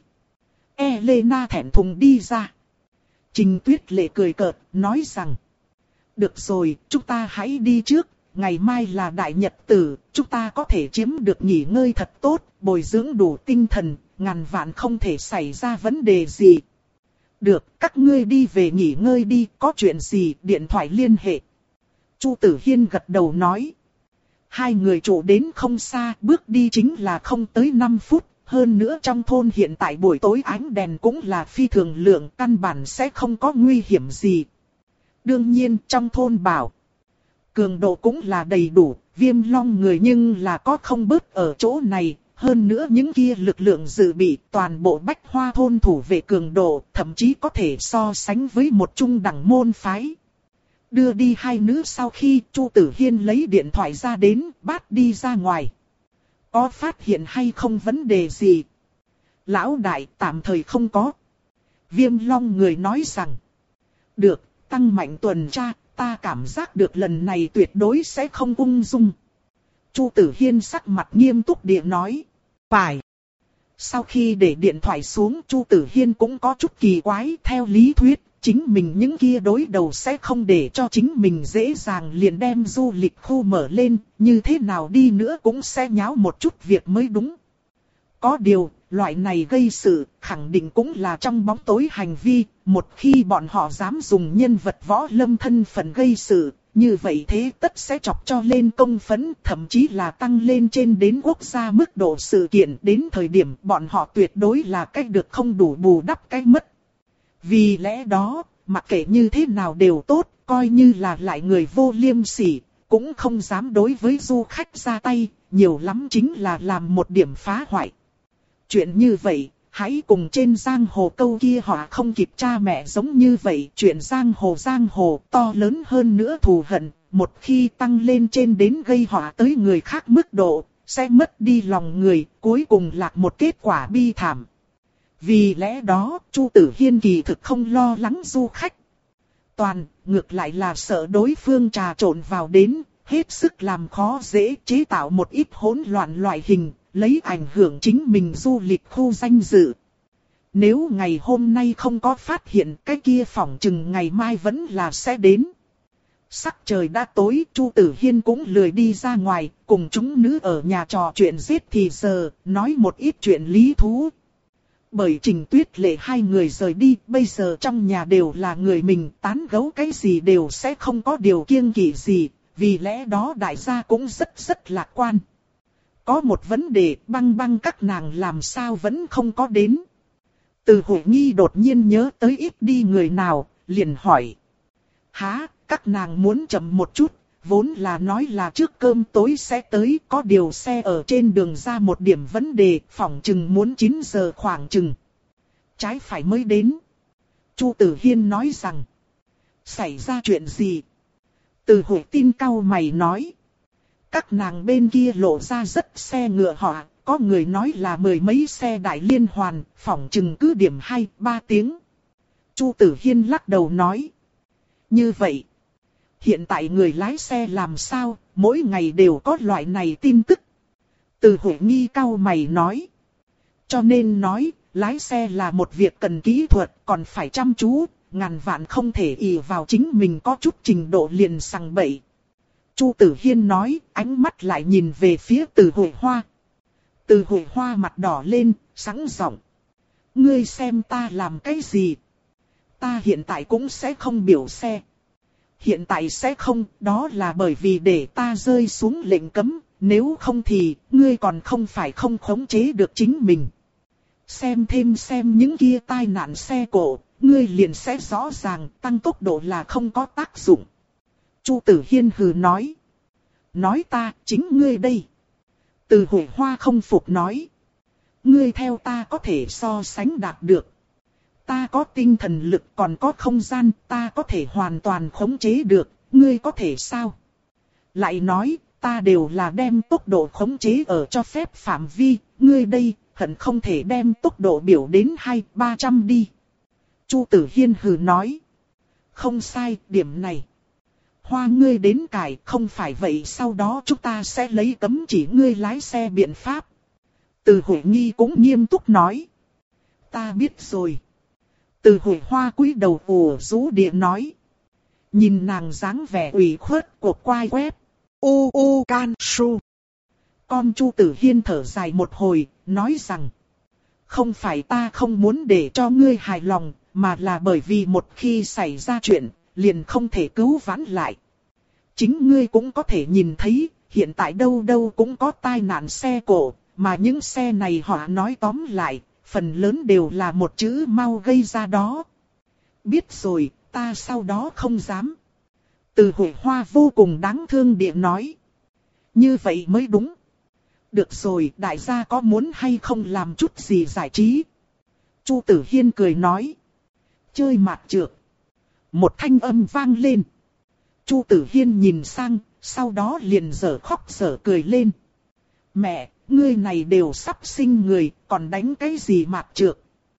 A: Elena thẹn thùng đi ra. Trình Tuyết Lệ cười cợt, nói rằng. Được rồi, chúng ta hãy đi trước. Ngày mai là đại nhật tử, chúng ta có thể chiếm được nghỉ ngơi thật tốt, bồi dưỡng đủ tinh thần, ngàn vạn không thể xảy ra vấn đề gì. Được, các ngươi đi về nghỉ ngơi đi, có chuyện gì, điện thoại liên hệ. Chu Tử Hiên gật đầu nói. Hai người trụ đến không xa, bước đi chính là không tới năm phút, hơn nữa trong thôn hiện tại buổi tối ánh đèn cũng là phi thường lượng, căn bản sẽ không có nguy hiểm gì. Đương nhiên trong thôn bảo, cường độ cũng là đầy đủ, Viêm Long người nhưng là có không bớt ở chỗ này. Hơn nữa những kia lực lượng dự bị toàn bộ Bách Hoa thôn thủ vệ cường độ, thậm chí có thể so sánh với một trung đẳng môn phái. Đưa đi hai nữ sau khi Chu Tử Hiên lấy điện thoại ra đến, bắt đi ra ngoài. Có phát hiện hay không vấn đề gì? Lão đại tạm thời không có. Viêm Long người nói rằng. Được, tăng mạnh tuần tra, ta cảm giác được lần này tuyệt đối sẽ không ung dung. Chu Tử Hiên sắc mặt nghiêm túc địa nói. Phải. Sau khi để điện thoại xuống, Chu Tử Hiên cũng có chút kỳ quái. Theo lý thuyết, chính mình những kia đối đầu sẽ không để cho chính mình dễ dàng liền đem du lịch khu mở lên. Như thế nào đi nữa cũng sẽ nháo một chút việc mới đúng. Có điều, loại này gây sự, khẳng định cũng là trong bóng tối hành vi. Một khi bọn họ dám dùng nhân vật võ lâm thân phận gây sự, như vậy thế tất sẽ chọc cho lên công phẫn, thậm chí là tăng lên trên đến quốc gia mức độ sự kiện. Đến thời điểm bọn họ tuyệt đối là cách được không đủ bù đắp cái mất. Vì lẽ đó, mặc kệ như thế nào đều tốt, coi như là lại người vô liêm sỉ, cũng không dám đối với du khách ra tay, nhiều lắm chính là làm một điểm phá hoại. Chuyện như vậy, hãy cùng trên giang hồ câu kia họ không kịp cha mẹ giống như vậy. Chuyện giang hồ giang hồ to lớn hơn nữa thù hận, một khi tăng lên trên đến gây họa tới người khác mức độ, sẽ mất đi lòng người, cuối cùng lạc một kết quả bi thảm. Vì lẽ đó, Chu Tử Hiên kỳ thực không lo lắng du khách. Toàn, ngược lại là sợ đối phương trà trộn vào đến, hết sức làm khó dễ chế tạo một ít hỗn loạn loại hình, lấy ảnh hưởng chính mình du lịch khu danh dự. Nếu ngày hôm nay không có phát hiện, cái kia phỏng chừng ngày mai vẫn là sẽ đến. Sắc trời đã tối, Chu Tử Hiên cũng lười đi ra ngoài, cùng chúng nữ ở nhà trò chuyện giết thì giờ, nói một ít chuyện lý thú. Bởi Trình Tuyết Lệ hai người rời đi, bây giờ trong nhà đều là người mình, tán gẫu cái gì đều sẽ không có điều kiêng kỵ gì, vì lẽ đó đại gia cũng rất rất lạc quan. Có một vấn đề, Băng Băng các nàng làm sao vẫn không có đến. Từ Hội Nghi đột nhiên nhớ tới ít đi người nào, liền hỏi. Hả, các nàng muốn chậm một chút, vốn là nói là trước cơm tối sẽ tới, có điều xe ở trên đường ra một điểm vấn đề, phỏng chừng muốn chín giờ khoảng chừng. Trái phải mới đến. Chu Tử Hiên nói rằng. Xảy ra chuyện gì? Từ Hội tin cau mày nói. Các nàng bên kia lộ ra rất xe ngựa họ, có người nói là mười mấy xe đại liên hoàn, phỏng chừng cứ điểm hai, ba tiếng. Chu Tử Hiên lắc đầu nói. Như vậy, hiện tại người lái xe làm sao, mỗi ngày đều có loại này tin tức. Từ Hội Nghi cau mày nói. Cho nên nói, lái xe là một việc cần kỹ thuật, còn phải chăm chú, ngàn vạn không thể ỷ vào chính mình có chút trình độ liền sằng bậy. Chu Tử Hiên nói, ánh mắt lại nhìn về phía Từ Hội Hoa. Từ Hội Hoa mặt đỏ lên, sẵn giọng. Ngươi xem ta làm cái gì? Ta hiện tại cũng sẽ không biểu xe. Hiện tại sẽ không, đó là bởi vì để ta rơi xuống lệnh cấm, nếu không thì, ngươi còn không phải không khống chế được chính mình. Xem thêm xem những kia tai nạn xe cộ, ngươi liền sẽ rõ ràng tăng tốc độ là không có tác dụng. Chu Tử Hiên hừ nói. Nói ta, chính ngươi đây. Từ Hội Hoa không phục nói. Ngươi theo ta có thể so sánh đạt được. Ta có tinh thần lực còn có không gian, ta có thể hoàn toàn khống chế được, ngươi có thể sao? Lại nói, ta đều là đem tốc độ khống chế ở cho phép phạm vi, ngươi đây, hận không thể đem tốc độ biểu đến hai ba trăm đi. Chu Tử Hiên hừ nói. Không sai, điểm này. Hoa ngươi đến cải, không phải vậy sau đó chúng ta sẽ lấy cấm chỉ ngươi lái xe biện pháp. Từ Huệ Nghi cũng nghiêm túc nói. Ta biết rồi. Từ Huệ Hoa cúi đầu ủ rũ địa nói. Nhìn nàng dáng vẻ ủy khuất của quai quép. U u can su. Con Chu Tử Hiên thở dài một hồi, nói rằng. Không phải ta không muốn để cho ngươi hài lòng, mà là bởi vì một khi xảy ra chuyện, liền không thể cứu vãn lại. Chính ngươi cũng có thể nhìn thấy, hiện tại đâu đâu cũng có tai nạn xe cộ, mà những xe này họ nói tóm lại, phần lớn đều là một chữ mau gây ra đó. Biết rồi, ta sau đó không dám. Từ Huệ Hoa vô cùng đáng thương địa nói. Như vậy mới đúng. Được rồi, đại gia có muốn hay không làm chút gì giải trí? Chu Tử Hiên cười nói. Chơi mạt trược. Một thanh âm vang lên. Chu Tử Hiên nhìn sang, sau đó liền dở khóc dở cười lên. Mẹ, ngươi này đều sắp sinh người, còn đánh cái gì mạt trược?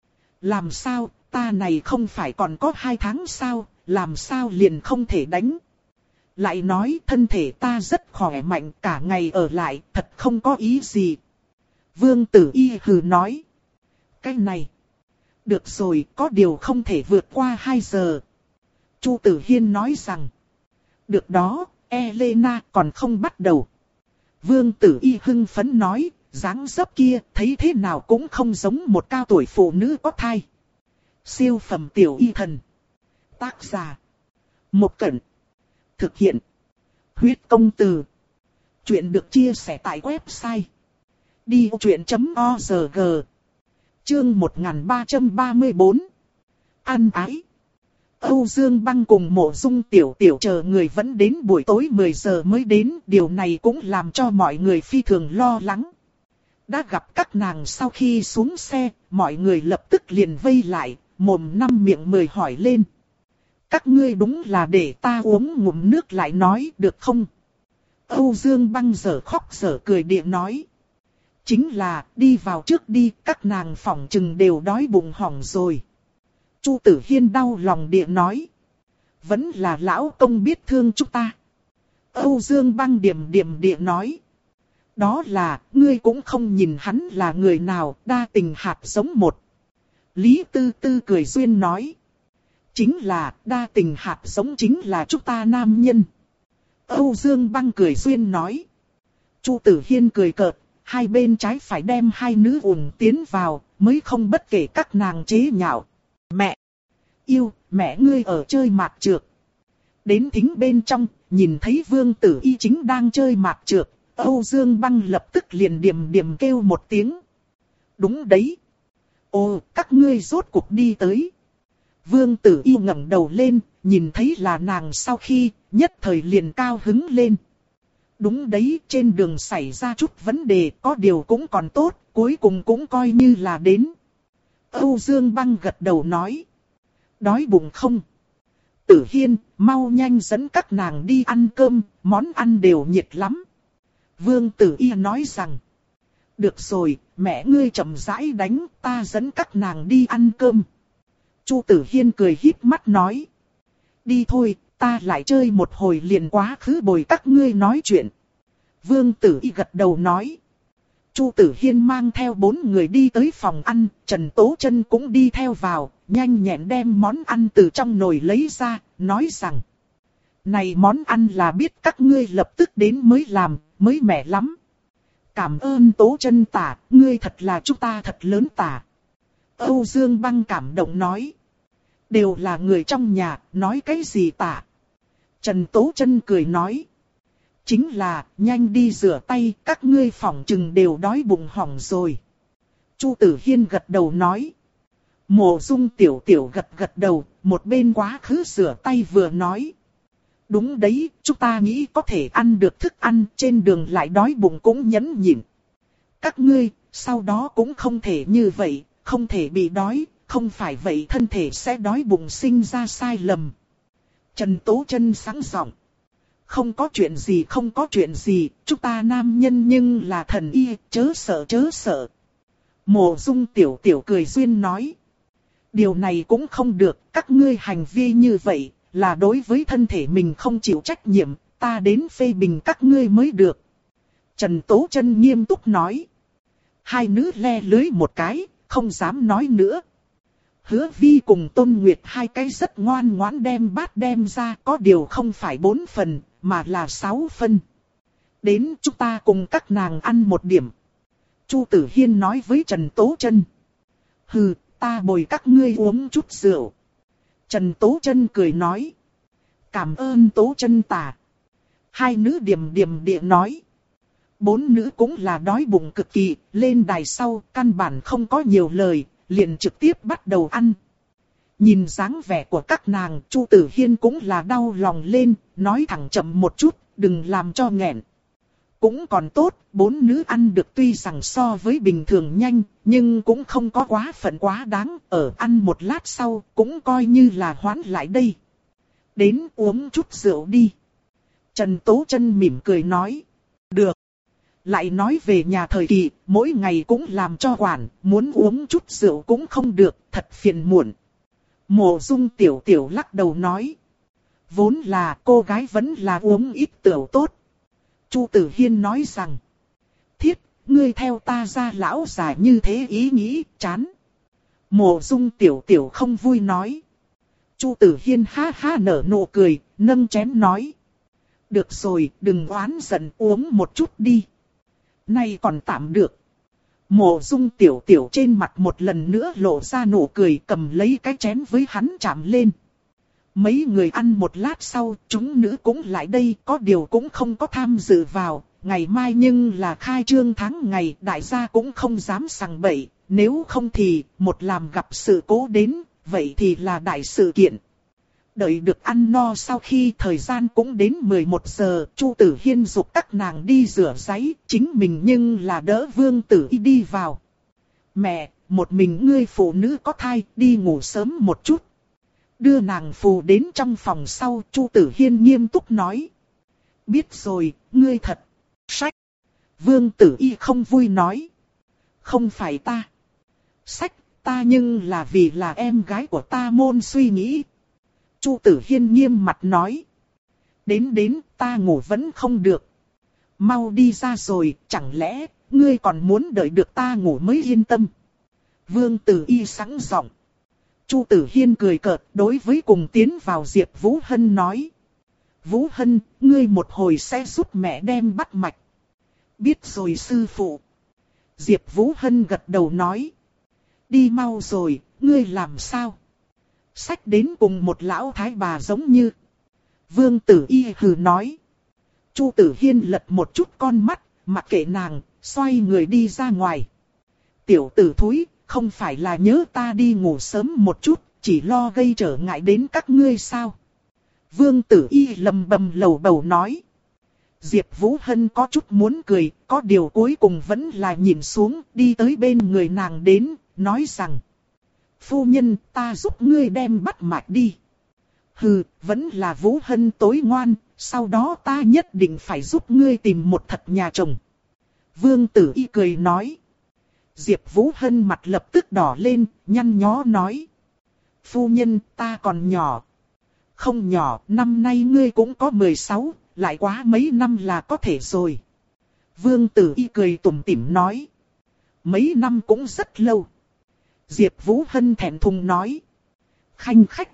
A: Làm sao, ta này không phải còn có hai tháng sao, làm sao liền không thể đánh? Lại nói thân thể ta rất khỏe mạnh, cả ngày ở lại, thật không có ý gì. Vương Tử Y hừ nói. Cái này. Được rồi, có điều không thể vượt qua hai giờ. Chu Tử Hiên nói rằng. Được đó, Elena còn không bắt đầu. Vương Tử Y hưng phấn nói, dáng dấp kia thấy thế nào cũng không giống một cao tuổi phụ nữ có thai. Siêu phẩm tiểu y thần. Tác giả. Một Cẩn. Thực hiện. Huyết công từ. Chuyện được chia sẻ tại website. đi ô chuyện chấm o rờ giê. Chương một nghìn ba trăm ba mươi bốn. Ăn ái. Âu Dương Băng cùng Mộ Dung Tiểu Tiểu chờ người vẫn đến buổi tối mười giờ mới đến. Điều này cũng làm cho mọi người phi thường lo lắng. Đã gặp các nàng sau khi xuống xe, mọi người lập tức liền vây lại, mồm năm miệng mười hỏi lên. Các ngươi đúng là để ta uống ngụm nước lại nói được không? Âu Dương Băng dở khóc dở cười địa nói. Chính là đi vào trước đi, các nàng phỏng chừng đều đói bụng hỏng rồi. Chu Tử Hiên đau lòng địa nói. Vẫn là lão công biết thương chúng ta. Âu Dương Băng điềm điềm địa nói. Đó là, ngươi cũng không nhìn hắn là người nào, đa tình hạt giống một. Lý Tư Tư cười duyên nói. Chính là, đa tình hạt giống chính là chúng ta nam nhân. Âu Dương Băng cười duyên nói. Chu Tử Hiên cười cợt, hai bên trái phải đem hai nữ ủng tiến vào, mới không bất kể các nàng chế nhạo. Mẹ! Yêu, mẹ ngươi ở chơi mạt trược. Đến thính bên trong, nhìn thấy Vương Tử Y chính đang chơi mạt trược, Âu Dương Băng lập tức liền điềm điềm kêu một tiếng. Đúng đấy. Ồ, các ngươi rốt cuộc đi tới. Vương Tử Y ngẩng đầu lên, nhìn thấy là nàng sau khi, nhất thời liền cao hứng lên. Đúng đấy, trên đường xảy ra chút vấn đề, có điều cũng còn tốt, cuối cùng cũng coi như là đến. Âu Dương Băng gật đầu nói. Đói bụng không? Tử Hiên, mau nhanh dẫn các nàng đi ăn cơm, món ăn đều nhiệt lắm. Vương Tử Y nói rằng. Được rồi, mẹ ngươi chậm rãi đánh, ta dẫn các nàng đi ăn cơm. Chu Tử Hiên cười híp mắt nói. Đi thôi, ta lại chơi một hồi liền quá khứ bồi các ngươi nói chuyện. Vương Tử Y gật đầu nói. Chu Tử Hiên mang theo bốn người đi tới phòng ăn, Trần Tố Chân cũng đi theo vào, nhanh nhẹn đem món ăn từ trong nồi lấy ra, nói rằng. Này món ăn là biết các ngươi lập tức đến mới làm, mới mẻ lắm. Cảm ơn Tố Chân tả, ngươi thật là chúng ta thật lớn tả. Âu Dương Băng cảm động nói. Đều là người trong nhà, nói cái gì tả. Trần Tố Chân cười nói. Chính là, nhanh đi rửa tay, các ngươi phỏng chừng đều đói bụng hỏng rồi. Chu Tử Hiên gật đầu nói. Mộ Dung Tiểu Tiểu gật gật đầu, một bên quá khứ rửa tay vừa nói. Đúng đấy, chúng ta nghĩ có thể ăn được thức ăn, trên đường lại đói bụng cũng nhẫn nhịn. Các ngươi, sau đó cũng không thể như vậy, không thể bị đói, không phải vậy thân thể sẽ đói bụng sinh ra sai lầm. Trần Tố Chân sáng giọng. Không có chuyện gì không có chuyện gì, chúng ta nam nhân nhưng là thần y, chớ sợ chớ sợ. Mộ Dung Tiểu Tiểu cười duyên nói. Điều này cũng không được, các ngươi hành vi như vậy, là đối với thân thể mình không chịu trách nhiệm, ta đến phê bình các ngươi mới được. Trần Tố Chân nghiêm túc nói. Hai nữ le lưới một cái, không dám nói nữa. Hứa Vi cùng Tôn Nguyệt hai cái rất ngoan ngoãn đem bát đem ra, có điều không phải bốn phần, mà là sáu phân. Đến chúng ta cùng các nàng ăn một điểm. Chu Tử Hiên nói với Trần Tố Chân. Hừ, ta bồi các ngươi uống chút rượu. Trần Tố Chân cười nói. Cảm ơn Tố Chân tà. Hai nữ điềm điềm địa nói. Bốn nữ cũng là đói bụng cực kỳ, lên đài sau, căn bản không có nhiều lời, liền trực tiếp bắt đầu ăn. Nhìn dáng vẻ của các nàng, Chu Tử Hiên cũng là đau lòng lên, nói thẳng chậm một chút, đừng làm cho nghẹn. Cũng còn tốt, bốn nữ ăn được tuy rằng so với bình thường nhanh, nhưng cũng không có quá phận quá đáng, ở ăn một lát sau, cũng coi như là hoãn lại đây. Đến uống chút rượu đi. Trần Tố Chân mỉm cười nói. Được. Lại nói về nhà thời kỳ, mỗi ngày cũng làm cho quản, muốn uống chút rượu cũng không được, thật phiền muộn. Mộ Dung Tiểu Tiểu lắc đầu nói. Vốn là cô gái vẫn là uống ít rượu tốt. Chu Tử Hiên nói rằng. Thiết, ngươi theo ta ra lão già như thế ý nghĩ, chán. Mộ Dung Tiểu Tiểu không vui nói. Chu Tử Hiên ha ha nở nụ cười, nâng chén nói. Được rồi, đừng oán giận, uống một chút đi. Nay còn tạm được. Mộ Dung Tiểu Tiểu trên mặt một lần nữa lộ ra nụ cười, cầm lấy cái chén với hắn chạm lên. Mấy người ăn một lát sau, chúng nữ cũng lại đây, có điều cũng không có tham dự vào. Ngày mai nhưng là khai trương tháng ngày, đại gia cũng không dám sằng bậy. Nếu không thì, một làm gặp sự cố đến, vậy thì là đại sự kiện. Đợi được ăn no sau khi thời gian cũng đến mười một giờ, Chu Tử Hiên dục các nàng đi rửa ráy, chính mình nhưng là đỡ Vương Tử Y đi vào. Mẹ, một mình ngươi phụ nữ có thai, đi ngủ sớm một chút. Đưa nàng phù đến trong phòng sau, Chu Tử Hiên nghiêm túc nói. Biết rồi, ngươi thật. Sách. Vương Tử Y không vui nói. Không phải ta. Sách, ta nhưng là vì là em gái của ta môn suy nghĩ. Chu Tử Hiên nghiêm mặt nói. Đến đến, ta ngủ vẫn không được. Mau đi ra rồi, chẳng lẽ, ngươi còn muốn đợi được ta ngủ mới yên tâm. Vương Tử Y sẵn giọng. Chu Tử Hiên cười cợt đối với cùng tiến vào Diệp Vũ Hân nói. Vũ Hân, ngươi một hồi sẽ giúp mẹ đem bắt mạch. Biết rồi sư phụ. Diệp Vũ Hân gật đầu nói. Đi mau rồi, ngươi làm sao? Sách đến cùng một lão thái bà giống như. Vương Tử Y hừ nói. Chu Tử Hiên lật một chút con mắt, mặc kệ nàng, xoay người đi ra ngoài. Tiểu tử thúi, không phải là nhớ ta đi ngủ sớm một chút, chỉ lo gây trở ngại đến các ngươi sao? Vương Tử Y lầm bầm lầu bầu nói. Diệp Vũ Hân có chút muốn cười, có điều cuối cùng vẫn là nhìn xuống, đi tới bên người nàng đến, nói rằng. Phu nhân, ta giúp ngươi đem bắt mạch đi. Hừ, vẫn là Vũ Hân tối ngoan, sau đó ta nhất định phải giúp ngươi tìm một thật nhà chồng. Vương Tử Y cười nói. Diệp Vũ Hân mặt lập tức đỏ lên, nhăn nhó nói. Phu nhân, ta còn nhỏ. Không nhỏ, năm nay ngươi cũng có mười sáu, lại quá mấy năm là có thể rồi. Vương Tử Y cười tủm tỉm nói. Mấy năm cũng rất lâu. Diệp Vũ Hân thẹn thùng nói. Khanh khách.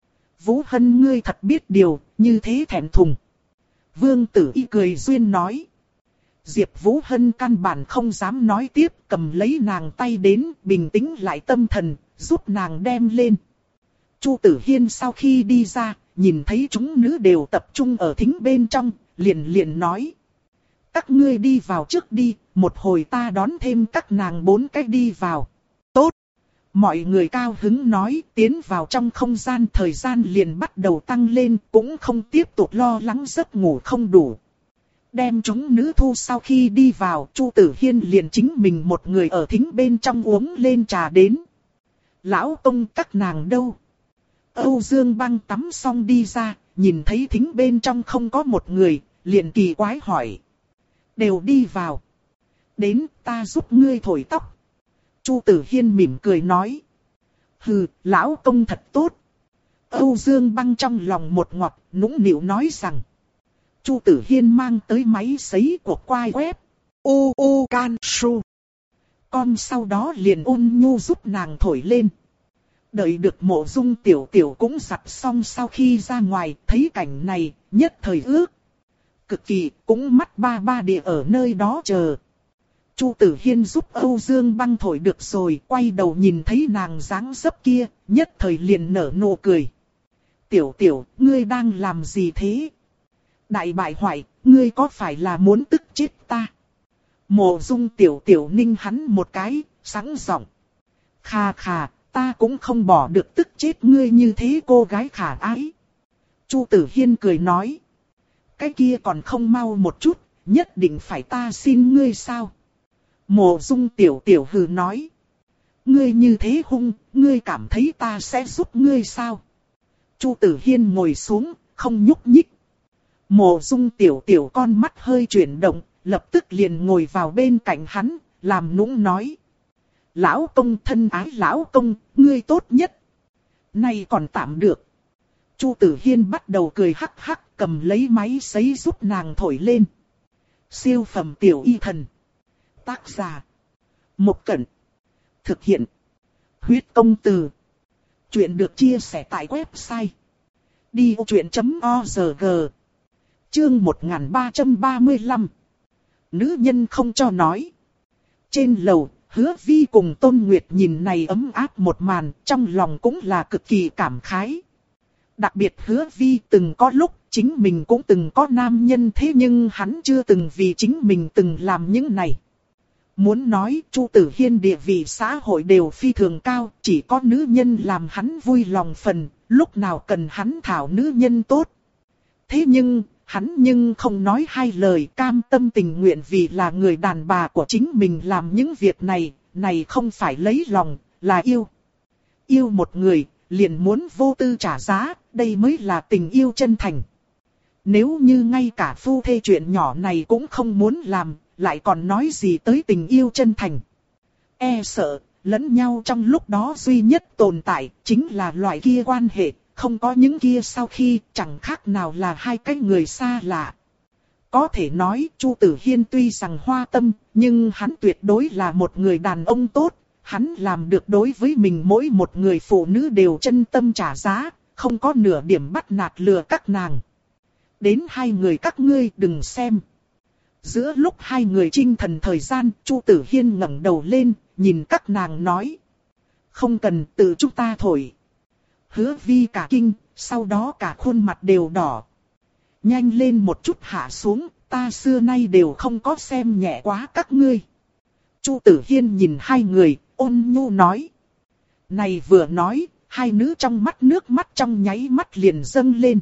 A: Vũ Hân ngươi thật biết điều, như thế thẹn thùng. Vương Tử Y cười duyên nói. Diệp Vũ Hân căn bản không dám nói tiếp, cầm lấy nàng tay đến, bình tĩnh lại tâm thần, giúp nàng đem lên. Chu Tử Hiên sau khi đi ra, nhìn thấy chúng nữ đều tập trung ở thính bên trong, liền liền nói. Các ngươi đi vào trước đi, một hồi ta đón thêm các nàng bốn cách đi vào. Tốt. Mọi người cao hứng nói, tiến vào trong không gian, thời gian liền bắt đầu tăng lên, cũng không tiếp tục lo lắng giấc ngủ không đủ. Đem chúng nữ thu sau khi đi vào, Chu Tử Hiên liền chính mình một người ở thính bên trong uống lên trà đến. Lão công các nàng đâu? Âu Dương Băng tắm xong đi ra, nhìn thấy thính bên trong không có một người, liền kỳ quái hỏi. Đều đi vào. Đến ta giúp ngươi thổi tóc. Chu Tử Hiên mỉm cười nói. Hừ, lão công thật tốt. Âu Dương Băng trong lòng một ngọt, nũng nịu nói rằng. Chu Tử Hiên mang tới máy sấy của quai web. U U Can Su. Con sau đó liền ôn nhu giúp nàng thổi lên. Đợi được Mộ Dung Tiểu Tiểu cũng giặt xong sau khi ra ngoài, thấy cảnh này, nhất thời ước. Cực kỳ, cũng mắt ba ba địa ở nơi đó chờ. Chu Tử Hiên giúp Âu Dương Băng thổi được rồi, quay đầu nhìn thấy nàng dáng dấp kia, nhất thời liền nở nụ cười. Tiểu Tiểu, ngươi đang làm gì thế? Đại bại hoại, ngươi có phải là muốn tức chết ta? Mộ Dung Tiểu Tiểu ninh hắn một cái, sáng giọng. Khà khà, ta cũng không bỏ được tức chết ngươi như thế cô gái khả ái. Chu Tử Hiên cười nói. Cái kia còn không mau một chút, nhất định phải ta xin ngươi sao? Mộ Dung Tiểu Tiểu hừ nói. Ngươi như thế hung, ngươi cảm thấy ta sẽ giúp ngươi sao? Chu Tử Hiên ngồi xuống, không nhúc nhích. Mộ Dung Tiểu Tiểu con mắt hơi chuyển động, lập tức liền ngồi vào bên cạnh hắn, làm nũng nói. Lão công thân ái lão công, ngươi tốt nhất. Nay còn tạm được. Chu Tử Hiên bắt đầu cười hắc hắc, cầm lấy máy sấy giúp nàng thổi lên. Siêu phẩm tiểu y thần. Tác giả. Mộc Cẩn. Thực hiện. Huyết công từ. Chuyện được chia sẻ tại website. đi ô chuyện chấm org. Chương một nghìn ba trăm ba mươi lăm. Nữ nhân không cho nói. Trên lầu, Hứa Vi cùng Tôn Nguyệt nhìn này ấm áp một màn, trong lòng cũng là cực kỳ cảm khái. Đặc biệt Hứa Vi từng có lúc, chính mình cũng từng có nam nhân thế nhưng hắn chưa từng vì chính mình từng làm những này. Muốn nói Chu Tử Hiên địa vị xã hội đều phi thường cao, chỉ có nữ nhân làm hắn vui lòng phần, lúc nào cần hắn thảo nữ nhân tốt. Thế nhưng, hắn nhưng không nói hai lời, cam tâm tình nguyện vì là người đàn bà của chính mình làm những việc này, này không phải lấy lòng, là yêu. Yêu một người, liền muốn vô tư trả giá, đây mới là tình yêu chân thành. Nếu như ngay cả phu thê chuyện nhỏ này cũng không muốn làm, lại còn nói gì tới tình yêu chân thành. E sợ, lẫn nhau trong lúc đó duy nhất tồn tại, chính là loại kia quan hệ, không có những kia sau khi chẳng khác nào là hai cái người xa lạ. Có thể nói, Chu Tử Hiên tuy rằng hoa tâm, nhưng hắn tuyệt đối là một người đàn ông tốt, hắn làm được đối với mình mỗi một người phụ nữ đều chân tâm trả giá, không có nửa điểm bắt nạt lừa các nàng. Đến hai người các ngươi đừng xem. Giữa lúc hai người chinh thần thời gian, Chu Tử Hiên ngẩng đầu lên, nhìn các nàng nói. Không cần tự chúng ta thổi. Hứa Vi cả kinh, sau đó cả khuôn mặt đều đỏ. Nhanh lên một chút hạ xuống, ta xưa nay đều không có xem nhẹ quá các ngươi. Chu Tử Hiên nhìn hai người, ôn nhu nói. Này vừa nói, hai nữ trong mắt nước mắt trong nháy mắt liền dâng lên.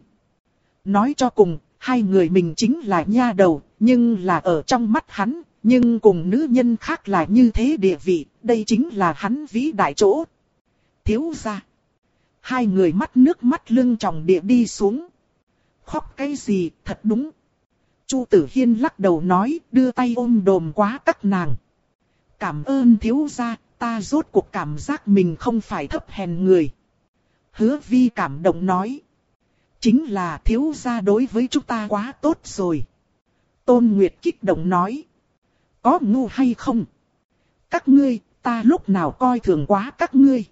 A: Nói cho cùng, hai người mình chính là nha đầu, nhưng là ở trong mắt hắn, nhưng cùng nữ nhân khác là như thế địa vị, đây chính là hắn vĩ đại chỗ. Thiếu gia. Hai người mắt nước mắt lưng tròng địa đi xuống. Khóc cái gì, thật đúng. Chu Tử Hiên lắc đầu nói, đưa tay ôm đồm quá các nàng. Cảm ơn thiếu gia, ta rốt cuộc cảm giác mình không phải thấp hèn người. Hứa Vi cảm động nói. Chính là thiếu gia đối với chúng ta quá tốt rồi. Tôn Nguyệt kích động nói. Có ngu hay không? Các ngươi, ta lúc nào coi thường quá các ngươi.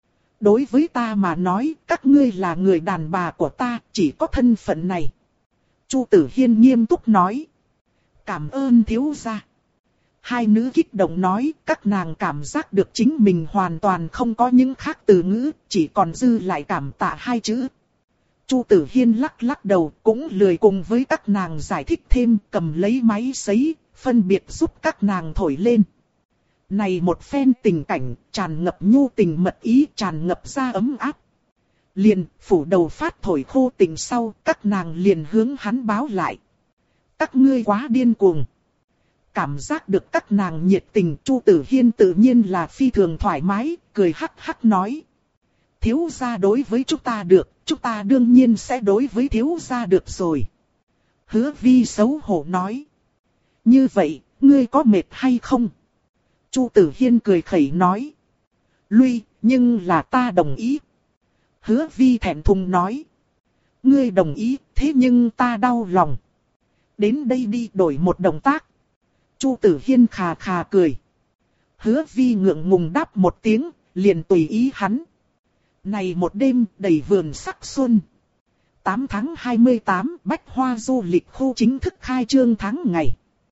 A: Đối với ta mà nói, các ngươi là người đàn bà của ta, chỉ có thân phận này. Chu Tử Hiên nghiêm túc nói. Cảm ơn thiếu gia. Hai nữ kích động nói, các nàng cảm giác được chính mình hoàn toàn không có những khác từ ngữ, chỉ còn dư lại cảm tạ hai chữ. Chu Tử Hiên lắc lắc đầu, cũng lười cùng với các nàng giải thích thêm, cầm lấy máy sấy, phân biệt giúp các nàng thổi lên. Này một phen tình cảnh, tràn ngập nhu tình mật ý, tràn ngập ra ấm áp. Liền, phủ đầu phát thổi khô tình sau, các nàng liền hướng hắn báo lại. Các ngươi quá điên cuồng. Cảm giác được các nàng nhiệt tình, Chu Tử Hiên tự nhiên là phi thường thoải mái, cười hắc hắc nói. Thiếu gia đối với chúng ta được, chúng ta đương nhiên sẽ đối với thiếu gia được rồi. Hứa Vi xấu hổ nói. Như vậy, ngươi có mệt hay không? Chu Tử Hiên cười khẩy nói. Lui, nhưng là ta đồng ý. Hứa Vi thẹn thùng nói. Ngươi đồng ý, thế nhưng ta đau lòng. Đến đây đi đổi một động tác. Chu Tử Hiên khà khà cười. Hứa Vi ngượng ngùng đáp một tiếng, liền tùy ý hắn. Này một đêm đầy vườn sắc xuân. tám tháng hai mươi tám, Bách Hoa du lịch khu chính thức khai trương tháng ngày.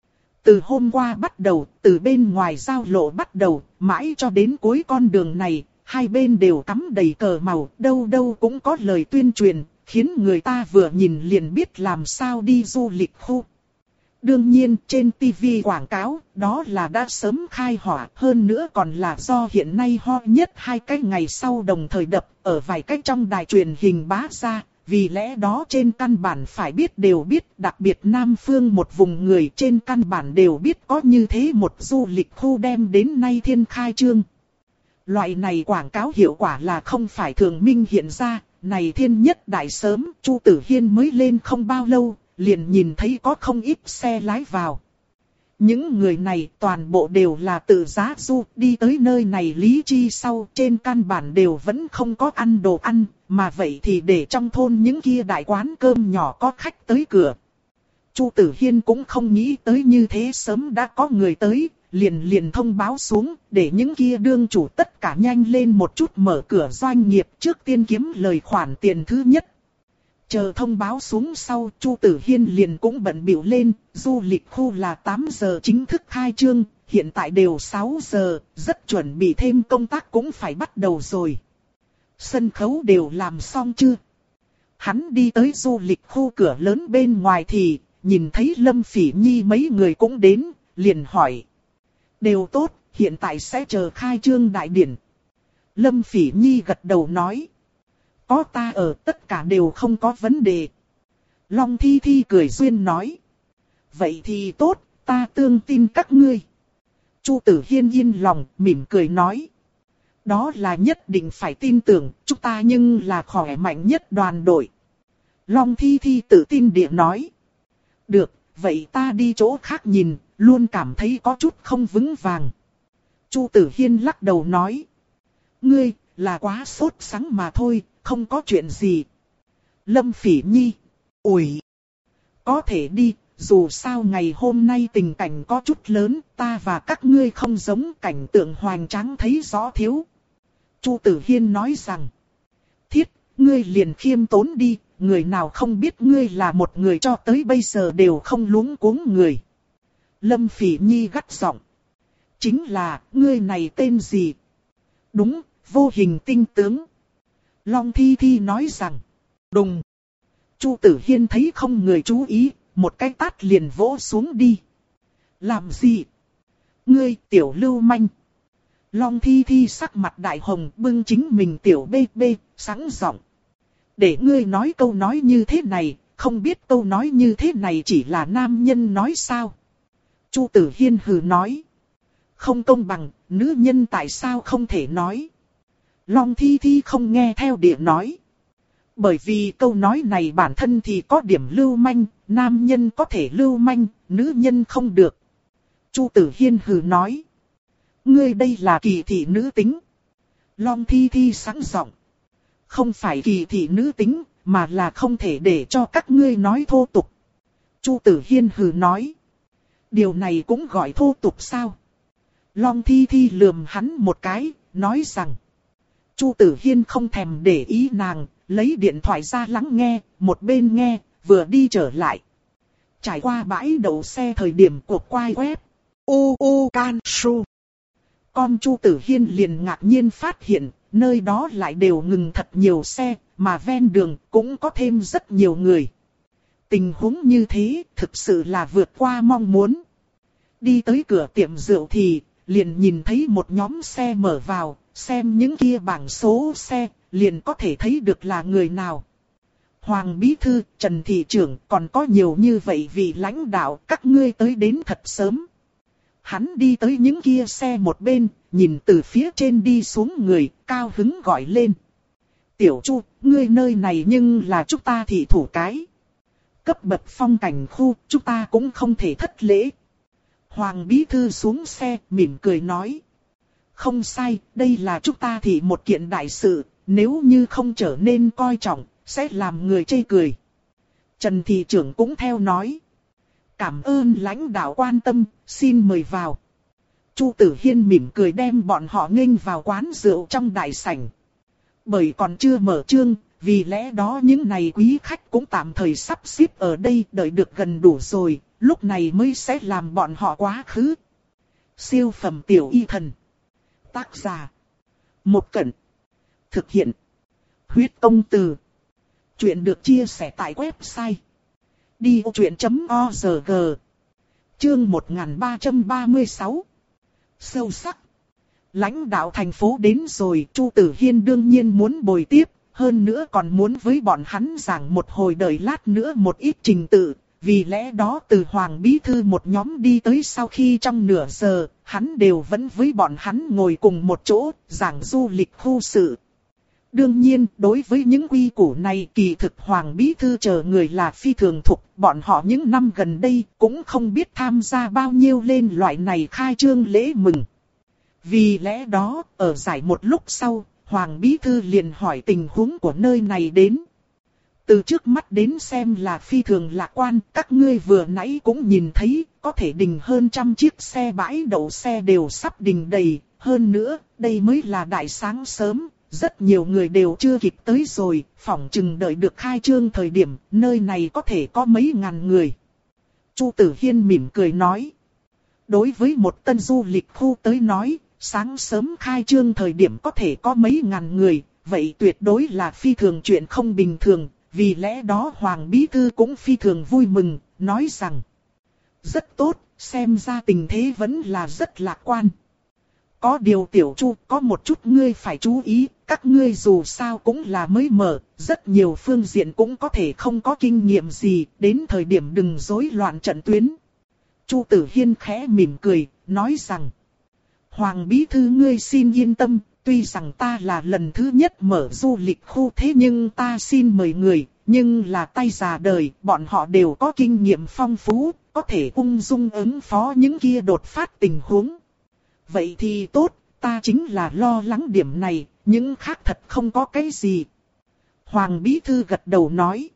A: Từ hôm qua bắt đầu, từ bên ngoài giao lộ bắt đầu, mãi cho đến cuối con đường này, hai bên đều cắm đầy cờ màu, đâu đâu cũng có lời tuyên truyền, khiến người ta vừa nhìn liền biết làm sao đi du lịch khu. Đương nhiên, trên ti vi quảng cáo, đó là đã sớm khai hỏa, hơn nữa còn là do hiện nay hot nhất hai cái ngày sau đồng thời đập, ở vài cách trong đài truyền hình bá ra. Vì lẽ đó trên căn bản phải biết đều biết, đặc biệt Nam Phương một vùng người trên căn bản đều biết có như thế một du lịch khu đem đến nay thiên khai trương. Loại này quảng cáo hiệu quả là không phải thường minh hiện ra, này thiên nhất đại sớm, Chu Tử Hiên mới lên không bao lâu, liền nhìn thấy có không ít xe lái vào. Những người này toàn bộ đều là tự giá du, đi tới nơi này lý chi sau trên căn bản đều vẫn không có ăn đồ ăn, mà vậy thì để trong thôn những kia đại quán cơm nhỏ có khách tới cửa. Chu Tử Hiên cũng không nghĩ tới như thế sớm đã có người tới, liền liền thông báo xuống, để những kia đương chủ tất cả nhanh lên một chút mở cửa doanh nghiệp trước tiên kiếm lời khoản tiền thứ nhất. Chờ thông báo xuống sau, Chu Tử Hiên liền cũng bận bịu lên, du lịch khu là tám giờ chính thức khai trương, hiện tại đều sáu giờ, rất chuẩn bị thêm công tác cũng phải bắt đầu rồi. Sân khấu đều làm xong chưa? Hắn đi tới du lịch khu cửa lớn bên ngoài thì, nhìn thấy Lâm Phỉ Nhi mấy người cũng đến, liền hỏi. Đều tốt, hiện tại sẽ chờ khai trương đại điển. Lâm Phỉ Nhi gật đầu nói. Có ta ở tất cả đều không có vấn đề. Long Thi Thi cười duyên nói. Vậy thì tốt, ta tương tin các ngươi. Chu Tử Hiên yên lòng, mỉm cười nói. Đó là nhất định phải tin tưởng, chúng ta nhưng là khỏe mạnh nhất đoàn đội. Long Thi Thi tự tin địa nói. Được, vậy ta đi chỗ khác nhìn, luôn cảm thấy có chút không vững vàng. Chu Tử Hiên lắc đầu nói. Ngươi, là quá sốt sắng mà thôi, không có chuyện gì. Lâm Phỉ Nhi. Ủi. Có thể đi, dù sao ngày hôm nay tình cảnh có chút lớn, ta và các ngươi không giống cảnh tượng hoành tráng thấy rõ thiếu. Chu Tử Hiên nói rằng. Thiết, ngươi liền khiêm tốn đi, người nào không biết ngươi là một người cho tới bây giờ đều không luống cuống người. Lâm Phỉ Nhi gắt giọng. Chính là, ngươi này tên gì? Đúng, vô hình tinh tướng. Long Thi Thi nói rằng. Đùng. Chu Tử Hiên thấy không người chú ý, một cái tát liền vỗ xuống đi. Làm gì? Ngươi tiểu lưu manh. Long Thi Thi sắc mặt đại hồng bưng chính mình tiểu bê bê, sáng giọng. Để ngươi nói câu nói như thế này, không biết câu nói như thế này chỉ là nam nhân nói sao? Chu Tử Hiên hừ nói. Không công bằng, nữ nhân tại sao không thể nói? Long Thi Thi không nghe theo địa nói. Bởi vì câu nói này bản thân thì có điểm lưu manh, nam nhân có thể lưu manh, nữ nhân không được. Chu Tử Hiên hừ nói. Ngươi đây là kỳ thị nữ tính. Long Thi Thi sáng giọng. Không phải kỳ thị nữ tính, mà là không thể để cho các ngươi nói thô tục. Chu Tử Hiên hừ nói. Điều này cũng gọi thô tục sao? Long Thi Thi lườm hắn một cái, nói rằng. Chu Tử Hiên không thèm để ý nàng, lấy điện thoại ra lắng nghe, một bên nghe, vừa đi trở lại. Trải qua bãi đậu xe thời điểm cuộc quay web. U U Can Su. Con Chu Tử Hiên liền ngạc nhiên phát hiện, nơi đó lại đều ngừng thật nhiều xe, mà ven đường cũng có thêm rất nhiều người. Tình huống như thế thực sự là vượt qua mong muốn. Đi tới cửa tiệm rượu thì, liền nhìn thấy một nhóm xe mở vào, xem những kia bảng số xe, liền có thể thấy được là người nào. Hoàng Bí Thư, Trần Thị Trưởng, còn có nhiều như vậy vì lãnh đạo, các ngươi tới đến thật sớm. Hắn đi tới những kia xe một bên, nhìn từ phía trên đi xuống người, cao hứng gọi lên. Tiểu Chu, ngươi nơi này nhưng là chúng ta thị thủ cái. Cấp bậc phong cảnh khu, chúng ta cũng không thể thất lễ. Hoàng bí thư xuống xe, mỉm cười nói. Không sai, đây là chúng ta thì một kiện đại sự, nếu như không trở nên coi trọng, sẽ làm người chê cười. Trần thị trưởng cũng theo nói. Cảm ơn lãnh đạo quan tâm, xin mời vào. Chu Tử Hiên mỉm cười đem bọn họ nghênh vào quán rượu trong đại sảnh. Bởi còn chưa mở trương, vì lẽ đó những này quý khách cũng tạm thời sắp xếp ở đây đợi được gần đủ rồi, lúc này mới sẽ làm bọn họ quá khứ. Siêu phẩm tiểu y thần. Tác giả. Một Cẩn. Thực hiện. Huyết Công Từ. Chuyện được chia sẻ tại website đi vô chuyện chấm org. Chương một nghìn ba trăm ba mươi sáu. Sâu sắc. Lãnh đạo thành phố đến rồi, Chu Tử Hiên đương nhiên muốn bồi tiếp, hơn nữa còn muốn với bọn hắn giảng một hồi đợi lát nữa một ít trình tự. Vì lẽ đó từ Hoàng Bí Thư một nhóm đi tới sau khi trong nửa giờ, hắn đều vẫn với bọn hắn ngồi cùng một chỗ, giảng du lịch khu sự. Đương nhiên, đối với những quy củ này kỳ thực Hoàng Bí Thư chờ người là phi thường thục, bọn họ những năm gần đây cũng không biết tham gia bao nhiêu lên loại này khai trương lễ mừng. Vì lẽ đó, ở giải một lúc sau, Hoàng Bí Thư liền hỏi tình huống của nơi này đến. Từ trước mắt đến xem là phi thường lạc quan, các ngươi vừa nãy cũng nhìn thấy, có thể đình hơn trăm chiếc xe bãi đậu xe đều sắp đình đầy, hơn nữa, đây mới là đại sáng sớm, rất nhiều người đều chưa kịp tới rồi, phỏng chừng đợi được khai trương thời điểm, nơi này có thể có mấy ngàn người. Chu Tử Hiên mỉm cười nói, đối với một tân du lịch khu tới nói, sáng sớm khai trương thời điểm có thể có mấy ngàn người, vậy tuyệt đối là phi thường chuyện không bình thường. Vì lẽ đó Hoàng Bí Thư cũng phi thường vui mừng, nói rằng rất tốt, xem ra tình thế vẫn là rất lạc quan. Có điều Tiểu Chu, có một chút ngươi phải chú ý, các ngươi dù sao cũng là mới mở, rất nhiều phương diện cũng có thể không có kinh nghiệm gì, đến thời điểm đừng rối loạn trận tuyến. Chu Tử Hiên khẽ mỉm cười, nói rằng Hoàng Bí Thư ngươi xin yên tâm. Tuy rằng ta là lần thứ nhất mở du lịch khu thế nhưng ta xin mời người, nhưng là tay già đời, bọn họ đều có kinh nghiệm phong phú, có thể ung dung ứng phó những kia đột phát tình huống. Vậy thì tốt, ta chính là lo lắng điểm này, những khác thật không có cái gì. Hoàng Bí Thư gật đầu nói.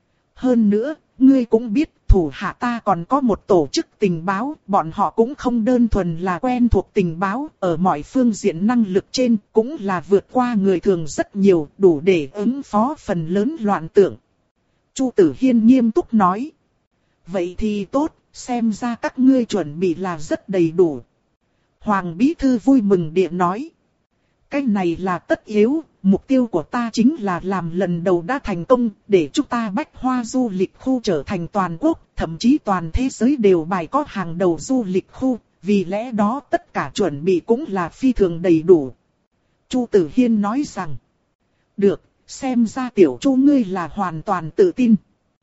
A: Hơn nữa, ngươi cũng biết, thủ hạ ta còn có một tổ chức tình báo, bọn họ cũng không đơn thuần là quen thuộc tình báo, ở mọi phương diện năng lực trên cũng là vượt qua người thường rất nhiều, đủ để ứng phó phần lớn loạn tượng. Chu Tử Hiên nghiêm túc nói. Vậy thì tốt, xem ra các ngươi chuẩn bị là rất đầy đủ. Hoàng Bí Thư vui mừng địa nói. Cái này là tất yếu, mục tiêu của ta chính là làm lần đầu đã thành công, để chúng ta Bách Hoa du lịch khu trở thành toàn quốc, thậm chí toàn thế giới đều bài có hàng đầu du lịch khu, vì lẽ đó tất cả chuẩn bị cũng là phi thường đầy đủ. Chu Tử Hiên nói rằng, được, xem ra Tiểu Chu ngươi là hoàn toàn tự tin.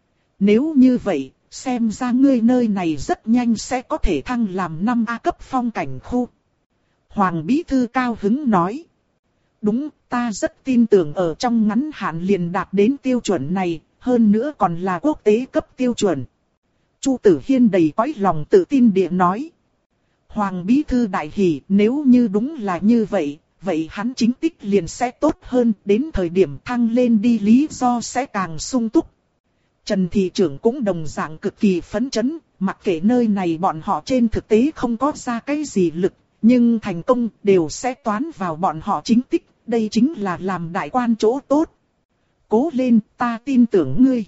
A: Nếu như vậy, xem ra ngươi nơi này rất nhanh sẽ có thể thăng làm năm A cấp phong cảnh khu. Hoàng Bí Thư cao hứng nói. Đúng, ta rất tin tưởng ở trong ngắn hạn liền đạt đến tiêu chuẩn này, hơn nữa còn là quốc tế cấp tiêu chuẩn. Chu Tử Hiên đầy cõi lòng tự tin địa nói. Hoàng Bí Thư đại hỉ, nếu như đúng là như vậy, vậy hắn chính tích liền sẽ tốt hơn, đến thời điểm thăng lên đi lý do sẽ càng sung túc. Trần thị trưởng cũng đồng dạng cực kỳ phấn chấn, mặc kệ nơi này bọn họ trên thực tế không có ra cái gì lực, nhưng thành công đều sẽ toán vào bọn họ chính tích, đây chính là làm đại quan chỗ tốt. Cố lên, ta tin tưởng ngươi.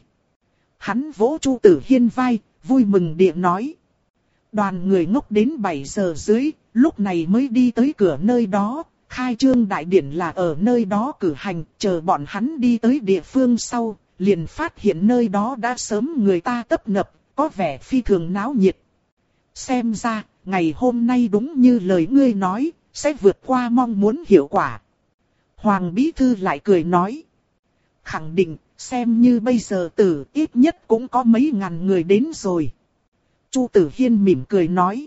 A: Hắn vỗ Chu Tử Hiên vai, vui mừng địa nói. Đoàn người ngốc đến bảy giờ dưới, lúc này mới đi tới cửa nơi đó, khai trương đại điển là ở nơi đó cử hành, chờ bọn hắn đi tới địa phương sau, liền phát hiện nơi đó đã sớm người ta tấp nập, có vẻ phi thường náo nhiệt. Xem ra, ngày hôm nay đúng như lời ngươi nói, sẽ vượt qua mong muốn hiệu quả. Hoàng Bí Thư lại cười nói. Khẳng định, xem như bây giờ tử ít nhất cũng có mấy ngàn người đến rồi. Chu Tử Hiên mỉm cười nói.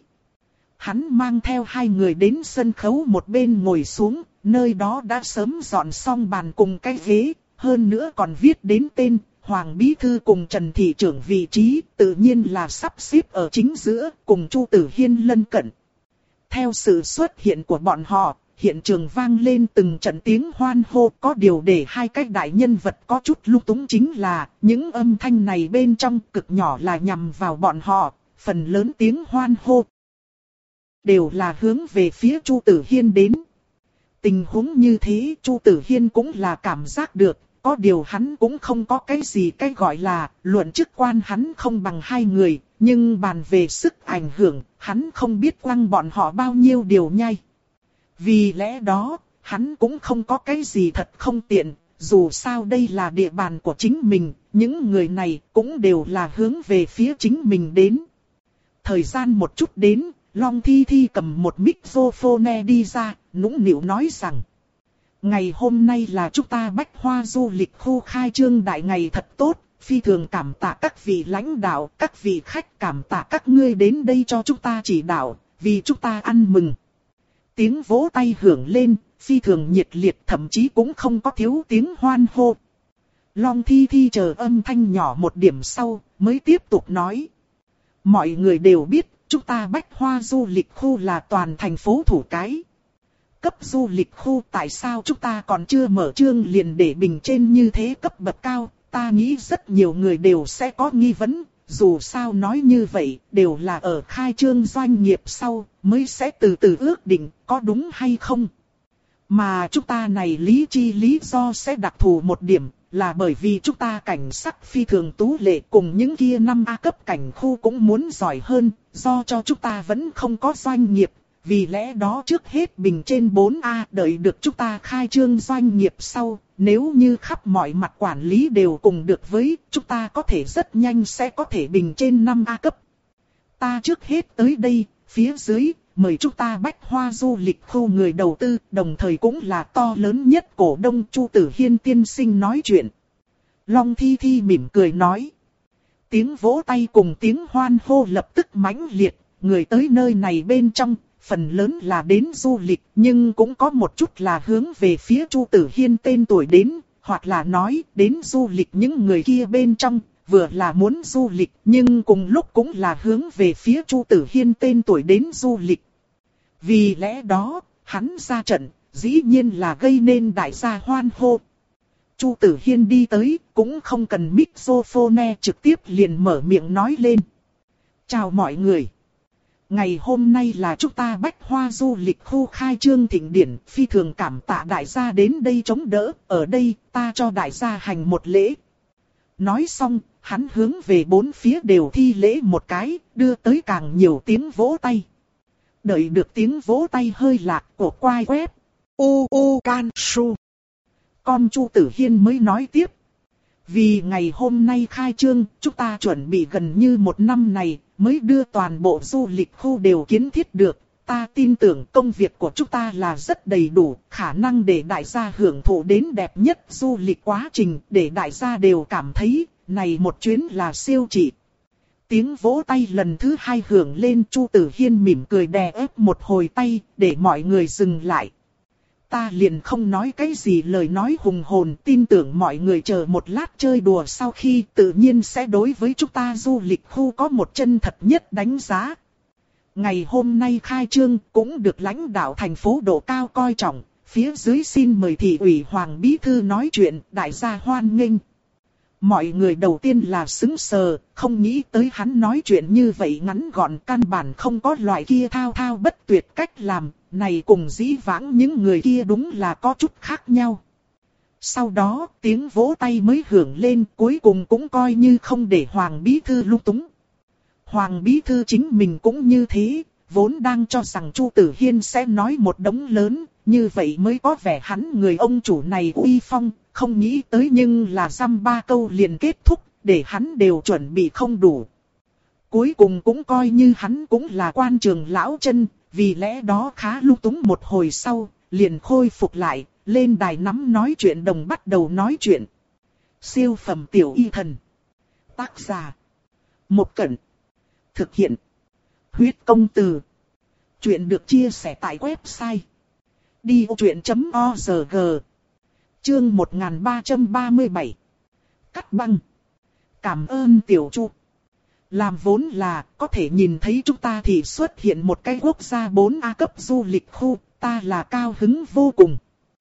A: Hắn mang theo hai người đến sân khấu một bên ngồi xuống, nơi đó đã sớm dọn xong bàn cùng cái ghế, hơn nữa còn viết đến tên, Hoàng Bí Thư cùng Trần Thị Trưởng vị trí tự nhiên là sắp xếp ở chính giữa, cùng Chu Tử Hiên lân cận. Theo sự xuất hiện của bọn họ, hiện trường vang lên từng trận tiếng hoan hô. Có điều để hai cái đại nhân vật có chút lung túng chính là, những âm thanh này bên trong cực nhỏ là nhằm vào bọn họ, phần lớn tiếng hoan hô đều là hướng về phía Chu Tử Hiên đến. Tình huống như thế Chu Tử Hiên cũng là cảm giác được, có điều hắn cũng không có cái gì cái gọi là luận chức quan, hắn không bằng hai người, nhưng bàn về sức ảnh hưởng, hắn không biết quăng bọn họ bao nhiêu điều nhai. Vì lẽ đó, hắn cũng không có cái gì thật không tiện, dù sao đây là địa bàn của chính mình, những người này cũng đều là hướng về phía chính mình đến. Thời gian một chút đến, Long Thi Thi cầm một microphone đi ra, nũng nịu nói rằng: ngày hôm nay là chúng ta Bách Hoa du lịch khu khai trương đại ngày thật tốt, phi thường cảm tạ các vị lãnh đạo, các vị khách, cảm tạ các ngươi đến đây cho chúng ta chỉ đạo, vì chúng ta ăn mừng. Tiếng vỗ tay hưởng lên, phi thường nhiệt liệt, thậm chí cũng không có thiếu tiếng hoan hô. Long Thi Thi chờ âm thanh nhỏ một điểm sau, mới tiếp tục nói: mọi người đều biết, chúng ta Bách Hoa du lịch khu là toàn thành phố thủ cái cấp du lịch khu, tại sao chúng ta còn chưa mở trương liền để bình trên như thế cấp bậc cao? Ta nghĩ rất nhiều người đều sẽ có nghi vấn, dù sao nói như vậy, đều là ở khai trương doanh nghiệp sau, mới sẽ từ từ ước định, có đúng hay không? Mà chúng ta này lý chi lý do sẽ đặc thù một điểm, là bởi vì chúng ta cảnh sắc phi thường tú lệ, cùng những kia năm A cấp cảnh khu cũng muốn giỏi hơn, do cho chúng ta vẫn không có doanh nghiệp. Vì lẽ đó trước hết bình trên bốn A, đợi được chúng ta khai trương doanh nghiệp sau, nếu như khắp mọi mặt quản lý đều cùng được với, chúng ta có thể rất nhanh sẽ có thể bình trên năm A cấp. Ta trước hết tới đây, phía dưới, mời chúng ta Bách Hoa du lịch khu người đầu tư, đồng thời cũng là to lớn nhất cổ đông Chu Tử Hiên tiên sinh nói chuyện. Long Thi Thi mỉm cười nói. Tiếng vỗ tay cùng tiếng hoan hô lập tức mãnh liệt, người tới nơi này bên trong, phần lớn là đến du lịch, nhưng cũng có một chút là hướng về phía Chu Tử Hiên tên tuổi đến, hoặc là nói đến du lịch những người kia bên trong, vừa là muốn du lịch, nhưng cùng lúc cũng là hướng về phía Chu Tử Hiên tên tuổi đến du lịch. Vì lẽ đó, hắn ra trận, dĩ nhiên là gây nên đại gia hoan hô. Chu Tử Hiên đi tới, cũng không cần microphone, trực tiếp liền mở miệng nói lên. Chào mọi người. Ngày hôm nay là chúng ta Bách Hoa du lịch khu khai trương thịnh điển, phi thường cảm tạ đại gia đến đây chống đỡ, ở đây ta cho đại gia hành một lễ. Nói xong, hắn hướng về bốn phía đều thi lễ một cái, đưa tới càng nhiều tiếng vỗ tay. Đợi được tiếng vỗ tay hơi lạc, cổ quai quét. U u can su. Con Chu Tử Hiên mới nói tiếp. Vì ngày hôm nay khai trương, chúng ta chuẩn bị gần như một năm này, mới đưa toàn bộ du lịch khu đều kiến thiết được. Ta tin tưởng công việc của chúng ta là rất đầy đủ, khả năng để đại gia hưởng thụ đến đẹp nhất du lịch quá trình, để đại gia đều cảm thấy, này một chuyến là siêu trị. Tiếng vỗ tay lần thứ hai hưởng lên, Chu Tử Hiên mỉm cười đè ép một hồi tay, để mọi người dừng lại. Ta liền không nói cái gì lời nói hùng hồn, tin tưởng mọi người chờ một lát chơi đùa sau khi tự nhiên sẽ đối với chúng ta du lịch khu có một chân thật nhất đánh giá. Ngày hôm nay khai trương cũng được lãnh đạo thành phố độ cao coi trọng, phía dưới xin mời thị ủy Hoàng Bí Thư nói chuyện, đại gia hoan nghênh. Mọi người đầu tiên là sững sờ, không nghĩ tới hắn nói chuyện như vậy ngắn gọn, căn bản không có loại kia thao thao bất tuyệt cách làm, này cùng dĩ vãng những người kia đúng là có chút khác nhau. Sau đó tiếng vỗ tay mới hưởng lên, cuối cùng cũng coi như không để Hoàng Bí Thư lung túng. Hoàng Bí Thư chính mình cũng như thế, vốn đang cho rằng Chu Tử Hiên sẽ nói một đống lớn, như vậy mới có vẻ hắn người ông chủ này uy phong, không nghĩ tới nhưng là dăm ba câu liền kết thúc, để hắn đều chuẩn bị không đủ. Cuối cùng cũng coi như hắn cũng là quan trường lão chân, vì lẽ đó khá lung túng một hồi sau, liền khôi phục lại, lên đài nắm nói chuyện đồng bắt đầu nói chuyện. Siêu phẩm tiểu y thần. Tác giả. Một Cẩn. Thực hiện. Huyết công từ. Chuyện được chia sẻ tại website. đi ô chuyện chấm org. Chương một nghìn ba trăm ba mươi bảy. Cắt băng. cảm ơn tiểu Chu. Làm vốn là có thể nhìn thấy chúng ta thì xuất hiện một cái quốc gia bốn A cấp du lịch khu, ta là cao hứng vô cùng.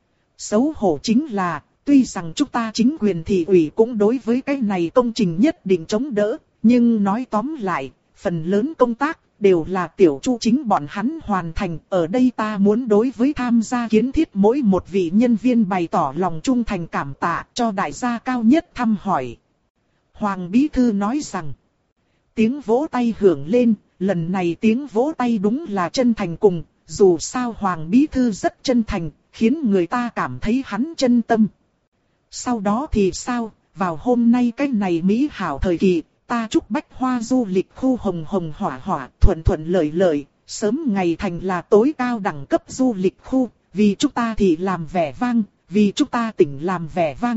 A: Xấu hổ chính là, tuy rằng chúng ta chính quyền thị ủy cũng đối với cái này công trình nhất định chống đỡ, nhưng nói tóm lại, phần lớn công tác đều là tiểu Chu chính bọn hắn hoàn thành. Ở đây ta muốn đối với tham gia kiến thiết mỗi một vị nhân viên bày tỏ lòng trung thành cảm tạ cho đại gia cao nhất thăm hỏi. Hoàng Bí Thư nói rằng, tiếng vỗ tay hưởng lên, lần này tiếng vỗ tay đúng là chân thành cùng, dù sao Hoàng Bí Thư rất chân thành, khiến người ta cảm thấy hắn chân tâm. Sau đó thì sao, vào hôm nay cái này mỹ hảo thời kỳ, ta chúc Bách Hoa du lịch khu hồng hồng hỏa hỏa, thuận thuận lợi lợi, sớm ngày thành là tối cao đẳng cấp du lịch khu, vì chúng ta thì làm vẻ vang, vì chúng ta tỉnh làm vẻ vang.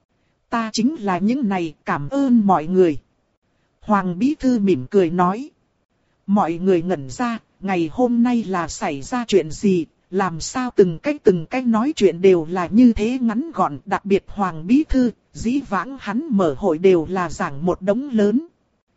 A: Ta chính là những này, cảm ơn mọi người. Hoàng Bí Thư mỉm cười nói. Mọi người ngẩn ra, ngày hôm nay là xảy ra chuyện gì, làm sao từng cách từng cách nói chuyện đều là như thế ngắn gọn. Đặc biệt Hoàng Bí Thư, dĩ vãng hắn mở hội đều là giảng một đống lớn.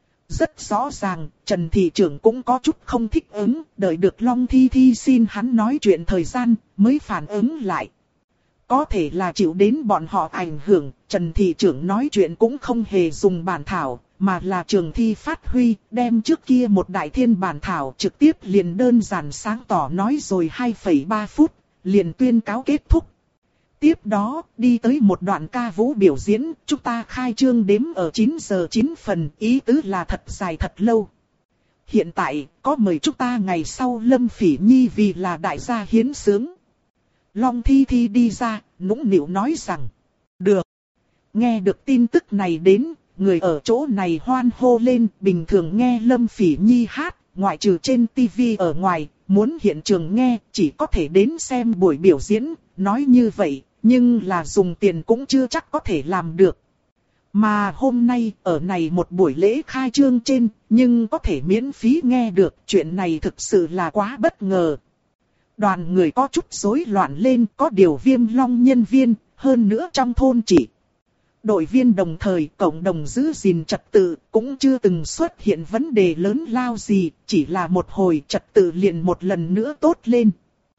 A: Rất rõ ràng, Trần Thị Trưởng cũng có chút không thích ứng, đợi được Long Thi Thi xin hắn nói chuyện thời gian, mới phản ứng lại. Có thể là chịu đến bọn họ ảnh hưởng, Trần Thị Trưởng nói chuyện cũng không hề dùng bản thảo, mà là trường thi phát huy, đem trước kia một đại thiên bản thảo trực tiếp liền đơn giản sáng tỏ nói rồi hai phẩy ba phút, liền tuyên cáo kết thúc. Tiếp đó, đi tới một đoạn ca vũ biểu diễn, chúng ta khai trương đếm ở chín giờ chín phần, ý tứ là thật dài thật lâu. Hiện tại, có mời chúng ta ngày sau Lâm Phỉ Nhi vì là đại gia hiến sướng. Long Thi Thi đi ra, nũng nịu nói rằng, được. Nghe được tin tức này đến, người ở chỗ này hoan hô lên, bình thường nghe Lâm Phỉ Nhi hát, ngoại trừ trên tivi ở ngoài, muốn hiện trường nghe, chỉ có thể đến xem buổi biểu diễn, nói như vậy, nhưng là dùng tiền cũng chưa chắc có thể làm được. Mà hôm nay, ở này một buổi lễ khai trương trên, nhưng có thể miễn phí nghe được, chuyện này thực sự là quá bất ngờ. Đoàn người có chút rối loạn lên, có điều Viêm Long nhân viên, hơn nữa trong thôn chỉ. Đội viên đồng thời cộng đồng giữ gìn trật tự, cũng chưa từng xuất hiện vấn đề lớn lao gì, chỉ là một hồi trật tự liền một lần nữa tốt lên.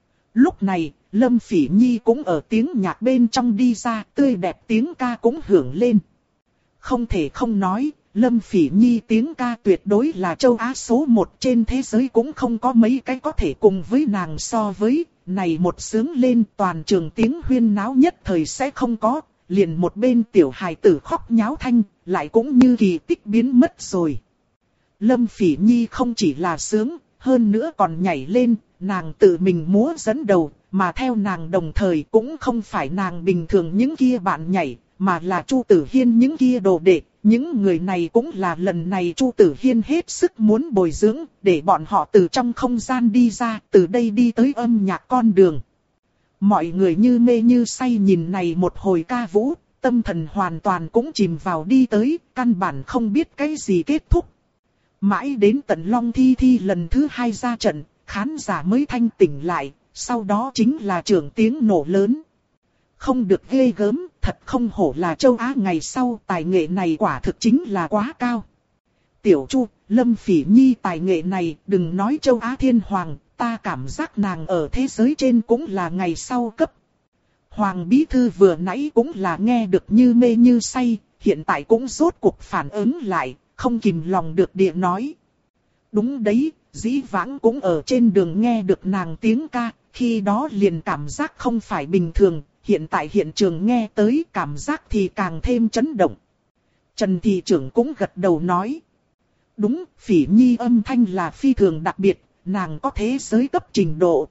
A: Lúc này, Lâm Phỉ Nhi cũng ở tiếng nhạc bên trong đi ra, tươi đẹp tiếng ca cũng hưởng lên. Không thể không nói, Lâm Phỉ Nhi tiếng ca tuyệt đối là châu Á số một trên thế giới, cũng không có mấy cái có thể cùng với nàng so với. Này một sướng lên toàn trường tiếng huyên náo nhất thời sẽ không có, liền một bên tiểu hài tử khóc nháo thanh, lại cũng như kỳ tích biến mất rồi. Lâm Phỉ Nhi không chỉ là sướng, hơn nữa còn nhảy lên, nàng tự mình múa dẫn đầu, mà theo nàng đồng thời cũng không phải nàng bình thường những kia bạn nhảy, mà là Chu Tử Hiên những kia đồ đệ. Những người này cũng là lần này Chu Tử Hiên hết sức muốn bồi dưỡng, để bọn họ từ trong không gian đi ra, từ đây đi tới âm nhạc con đường. Mọi người như mê như say nhìn này một hồi ca vũ, tâm thần hoàn toàn cũng chìm vào đi tới, căn bản không biết cái gì kết thúc. Mãi đến tận Long Thi Thi lần thứ hai ra trận, khán giả mới thanh tỉnh lại, sau đó chính là trưởng tiếng nổ lớn. Không được ghê gớm, thật không hổ là châu Á ngày sau, tài nghệ này quả thực chính là quá cao. Tiểu Chu, Lâm Phỉ Nhi tài nghệ này, đừng nói châu Á thiên hoàng, ta cảm giác nàng ở thế giới trên cũng là ngày sau cấp. Hoàng Bí Thư vừa nãy cũng là nghe được như mê như say, hiện tại cũng rốt cuộc phản ứng lại, không kìm lòng được địa nói. Đúng đấy, dĩ vãng cũng ở trên đường nghe được nàng tiếng ca, khi đó liền cảm giác không phải bình thường, hiện tại hiện trường nghe tới cảm giác thì càng thêm chấn động. Trần Thị Trưởng cũng gật đầu nói. Đúng, Phỉ Nhi âm thanh là phi thường đặc biệt, nàng có thế giới cấp trình độ.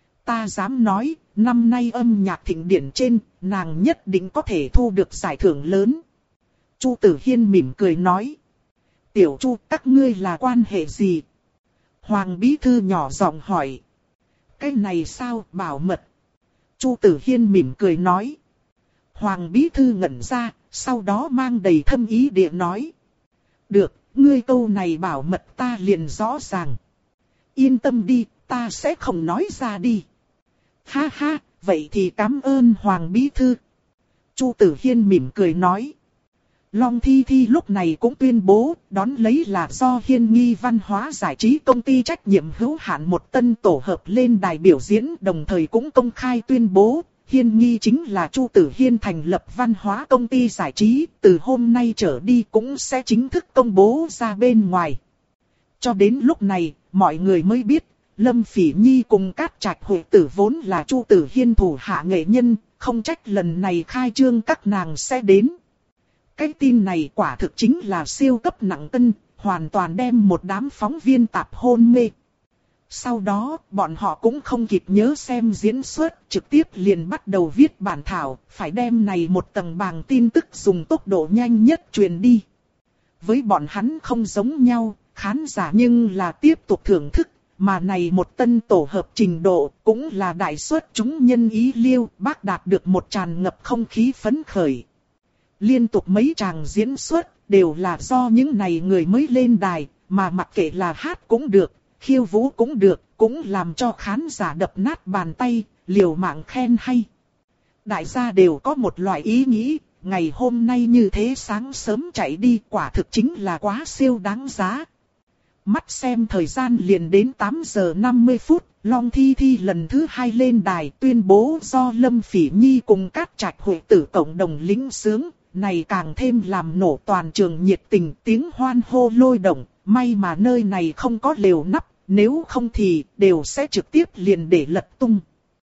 A: Ta dám nói, năm nay âm nhạc thịnh điển trên, nàng nhất định có thể thu được giải thưởng lớn. Chu Tử Hiên mỉm cười nói. Tiểu Chu, các ngươi là quan hệ gì? Hoàng Bí Thư nhỏ giọng hỏi. Cái này sao, bảo mật? Chu Tử Hiên mỉm cười nói. Hoàng Bí Thư ngẩn ra, sau đó mang đầy thâm ý địa nói. Được, ngươi câu này bảo mật ta liền rõ ràng. Yên tâm đi, ta sẽ không nói ra đi. Ha ha, vậy thì cảm ơn Hoàng Bí Thư. Chu Tử Hiên mỉm cười nói. Long Thi Thi lúc này cũng tuyên bố, đón lấy là do Hiên Nghi Văn hóa Giải trí công ty trách nhiệm hữu hạn một tân tổ hợp lên đài biểu diễn, đồng thời cũng công khai tuyên bố, Hiên Nghi chính là Chu Tử Hiên thành lập văn hóa công ty giải trí, từ hôm nay trở đi cũng sẽ chính thức công bố ra bên ngoài. Cho đến lúc này, mọi người mới biết, Lâm Phỉ Nhi cùng Cát Trạch Huệ Tử vốn là Chu Tử Hiên thủ hạ nghệ nhân, không trách lần này khai trương các nàng sẽ đến. Cái tin này quả thực chính là siêu cấp nặng cân, hoàn toàn đem một đám phóng viên tạp hôn mê. Sau đó, bọn họ cũng không kịp nhớ xem diễn xuất, trực tiếp liền bắt đầu viết bản thảo, phải đem này một tầng bảng tin tức dùng tốc độ nhanh nhất truyền đi. Với bọn hắn không giống nhau, khán giả nhưng là tiếp tục thưởng thức, mà này một tân tổ hợp trình độ cũng là đại suất chúng nhân ý liêu, bác đạt được một tràn ngập không khí phấn khởi. Liên tục mấy tràng diễn xuất đều là do những này người mới lên đài, mà mặc kệ là hát cũng được, khiêu vũ cũng được, cũng làm cho khán giả đập nát bàn tay, liều mạng khen hay. Đại gia đều có một loại ý nghĩ, ngày hôm nay như thế sáng sớm chạy đi quả thực chính là quá siêu đáng giá. Mắt xem thời gian liền đến tám giờ năm mươi phút, Long Thi Thi lần thứ hai lên đài tuyên bố do Lâm Phỉ Nhi cùng Cát Trạch Huệ Tử cộng đồng lĩnh sướng, này càng thêm làm nổ toàn trường nhiệt tình, tiếng hoan hô lôi động, may mà nơi này không có lều nắp, nếu không thì đều sẽ trực tiếp liền để lật tung.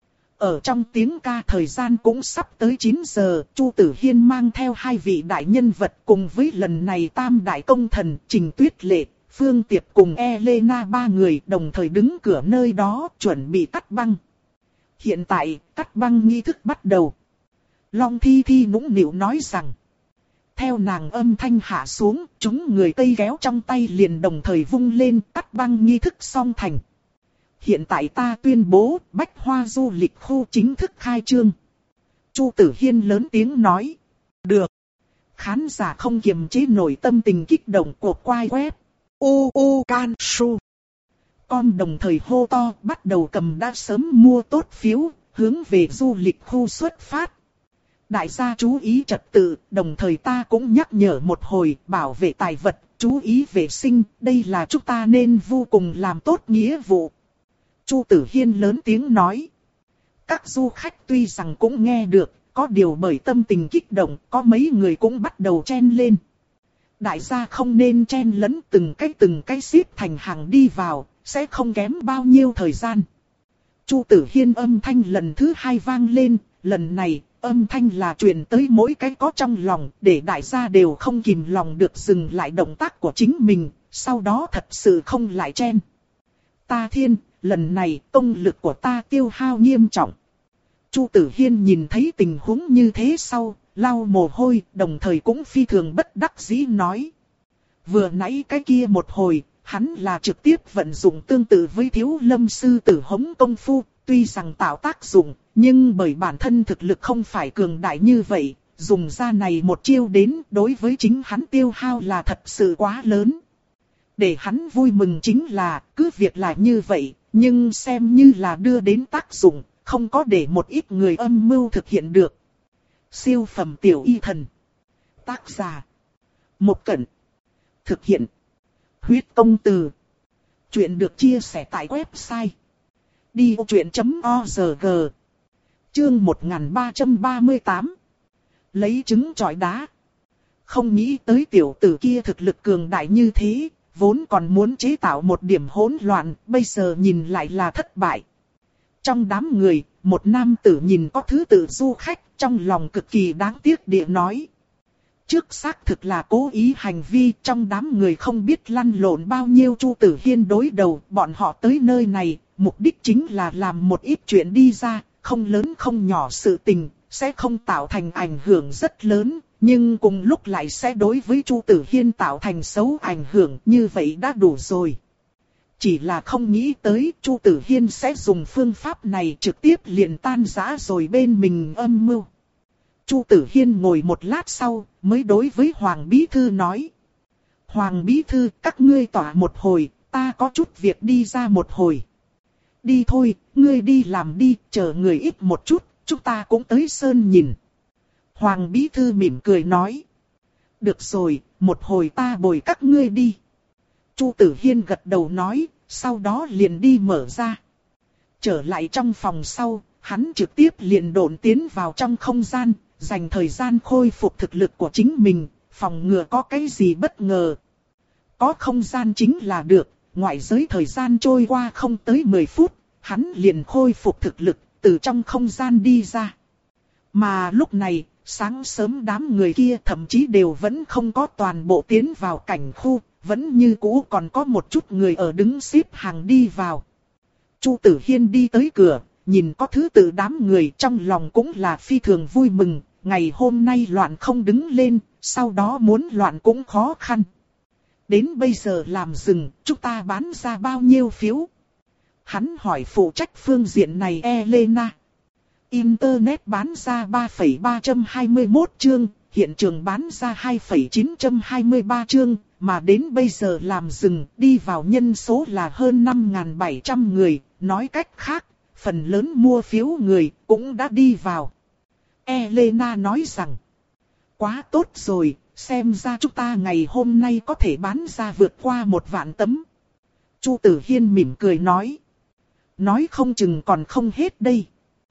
A: Ở trong tiếng ca thời gian cũng sắp tới chín giờ, Chu Tử Hiên mang theo hai vị đại nhân vật cùng với lần này tam đại công thần Trình Tuyết Lệ, Phương Tiệp cùng Elena ba người đồng thời đứng cửa nơi đó chuẩn bị cắt băng. Hiện tại, cắt băng nghi thức bắt đầu. Long Thi Thi nũng nịu nói rằng, theo nàng âm thanh hạ xuống, chúng người Tây kéo trong tay liền đồng thời vung lên, cắt băng nghi thức xong thành. Hiện tại ta tuyên bố, Bách Hoa du lịch khu chính thức khai trương. Chu Tử Hiên lớn tiếng nói. Được. Khán giả không kiềm chế nổi tâm tình kích động của quai web. U U Can Su. Con đồng thời hô to, bắt đầu cầm đã sớm mua tốt phiếu, hướng về du lịch khu xuất phát. Đại gia chú ý trật tự, đồng thời ta cũng nhắc nhở một hồi, bảo vệ tài vật, chú ý vệ sinh, đây là chúng ta nên vô cùng làm tốt nghĩa vụ. Chu Tử Hiên lớn tiếng nói. Các du khách tuy rằng cũng nghe được, có điều bởi tâm tình kích động, có mấy người cũng bắt đầu chen lên. Đại gia không nên chen lấn từng cái từng cái xếp thành hàng đi vào, sẽ không kém bao nhiêu thời gian. Chu Tử Hiên âm thanh lần thứ hai vang lên, lần này âm thanh là truyền tới mỗi cái có trong lòng, để đại gia đều không kìm lòng được dừng lại động tác của chính mình, sau đó thật sự không lại chen. Ta thiên, lần này công lực của ta tiêu hao nghiêm trọng. Chu Tử Hiên nhìn thấy tình huống như thế sau, lau mồ hôi, đồng thời cũng phi thường bất đắc dĩ nói. Vừa nãy cái kia một hồi, hắn là trực tiếp vận dụng tương tự với Thiếu Lâm sư tử hống công phu, tuy rằng tạo tác dụng, nhưng bởi bản thân thực lực không phải cường đại như vậy, dùng ra này một chiêu đến đối với chính hắn tiêu hao là thật sự quá lớn. Để hắn vui mừng chính là, cứ việc là như vậy, nhưng xem như là đưa đến tác dụng, không có để một ít người âm mưu thực hiện được. Siêu phẩm tiểu y thần. Tác giả. Một Cẩn. Thực hiện. Huyết công từ. Chuyện được chia sẻ tại website. đi ô chuyện chấm org. Chương một nghìn ba trăm ba mươi tám. Lấy trứng chọi đá. Không nghĩ tới tiểu tử kia thực lực cường đại như thế, vốn còn muốn chế tạo một điểm hỗn loạn, bây giờ nhìn lại là thất bại. Trong đám người, một nam tử nhìn có thứ tự du khách, trong lòng cực kỳ đáng tiếc địa nói. Trước xác thực là cố ý hành vi, trong đám người không biết lăn lộn bao nhiêu Chu Tử Hiên đối đầu, bọn họ tới nơi này, mục đích chính là làm một ít chuyện đi ra, không lớn không nhỏ sự tình, sẽ không tạo thành ảnh hưởng rất lớn, nhưng cùng lúc lại sẽ đối với Chu Tử Hiên tạo thành xấu ảnh hưởng, như vậy đã đủ rồi. Chỉ là không nghĩ tới Chu Tử Hiên sẽ dùng phương pháp này trực tiếp liền tan rã rồi bên mình âm mưu. Chu Tử Hiên ngồi một lát sau, mới đối với Hoàng Bí Thư nói. Hoàng Bí Thư, các ngươi tỏa một hồi, ta có chút việc đi ra một hồi. Đi thôi, ngươi đi làm đi, chờ người ít một chút, chúng ta cũng tới sơn nhìn. Hoàng Bí Thư mỉm cười nói. được rồi, một hồi ta bồi các ngươi đi. Chu Tử Hiên gật đầu nói, sau đó liền đi mở ra. Trở lại trong phòng sau, hắn trực tiếp liền độn tiến vào trong không gian, dành thời gian khôi phục thực lực của chính mình, phòng ngừa có cái gì bất ngờ. Có không gian chính là được, ngoại giới thời gian trôi qua không tới mười phút, hắn liền khôi phục thực lực, từ trong không gian đi ra. Mà lúc này, sáng sớm đám người kia thậm chí đều vẫn không có toàn bộ tiến vào cảnh khu, vẫn như cũ còn có một chút người ở đứng xếp hàng đi vào. Chu Tử Hiên đi tới cửa, nhìn có thứ tự đám người trong lòng cũng là phi thường vui mừng, ngày hôm nay loạn không đứng lên, sau đó muốn loạn cũng khó khăn. Đến bây giờ làm dừng, chúng ta bán ra bao nhiêu phiếu? Hắn hỏi phụ trách phương diện này Elena. Internet bán ra ba phẩy ba hai mốt chương, hiện trường bán ra hai phẩy chín hai ba chương, mà đến bây giờ làm dừng, đi vào nhân số là hơn năm nghìn bảy trăm người, nói cách khác, phần lớn mua phiếu người cũng đã đi vào. Elena nói rằng, quá tốt rồi, xem ra chúng ta ngày hôm nay có thể bán ra vượt qua một vạn tấm. Chu Tử Hiên mỉm cười nói, nói không chừng còn không hết đây.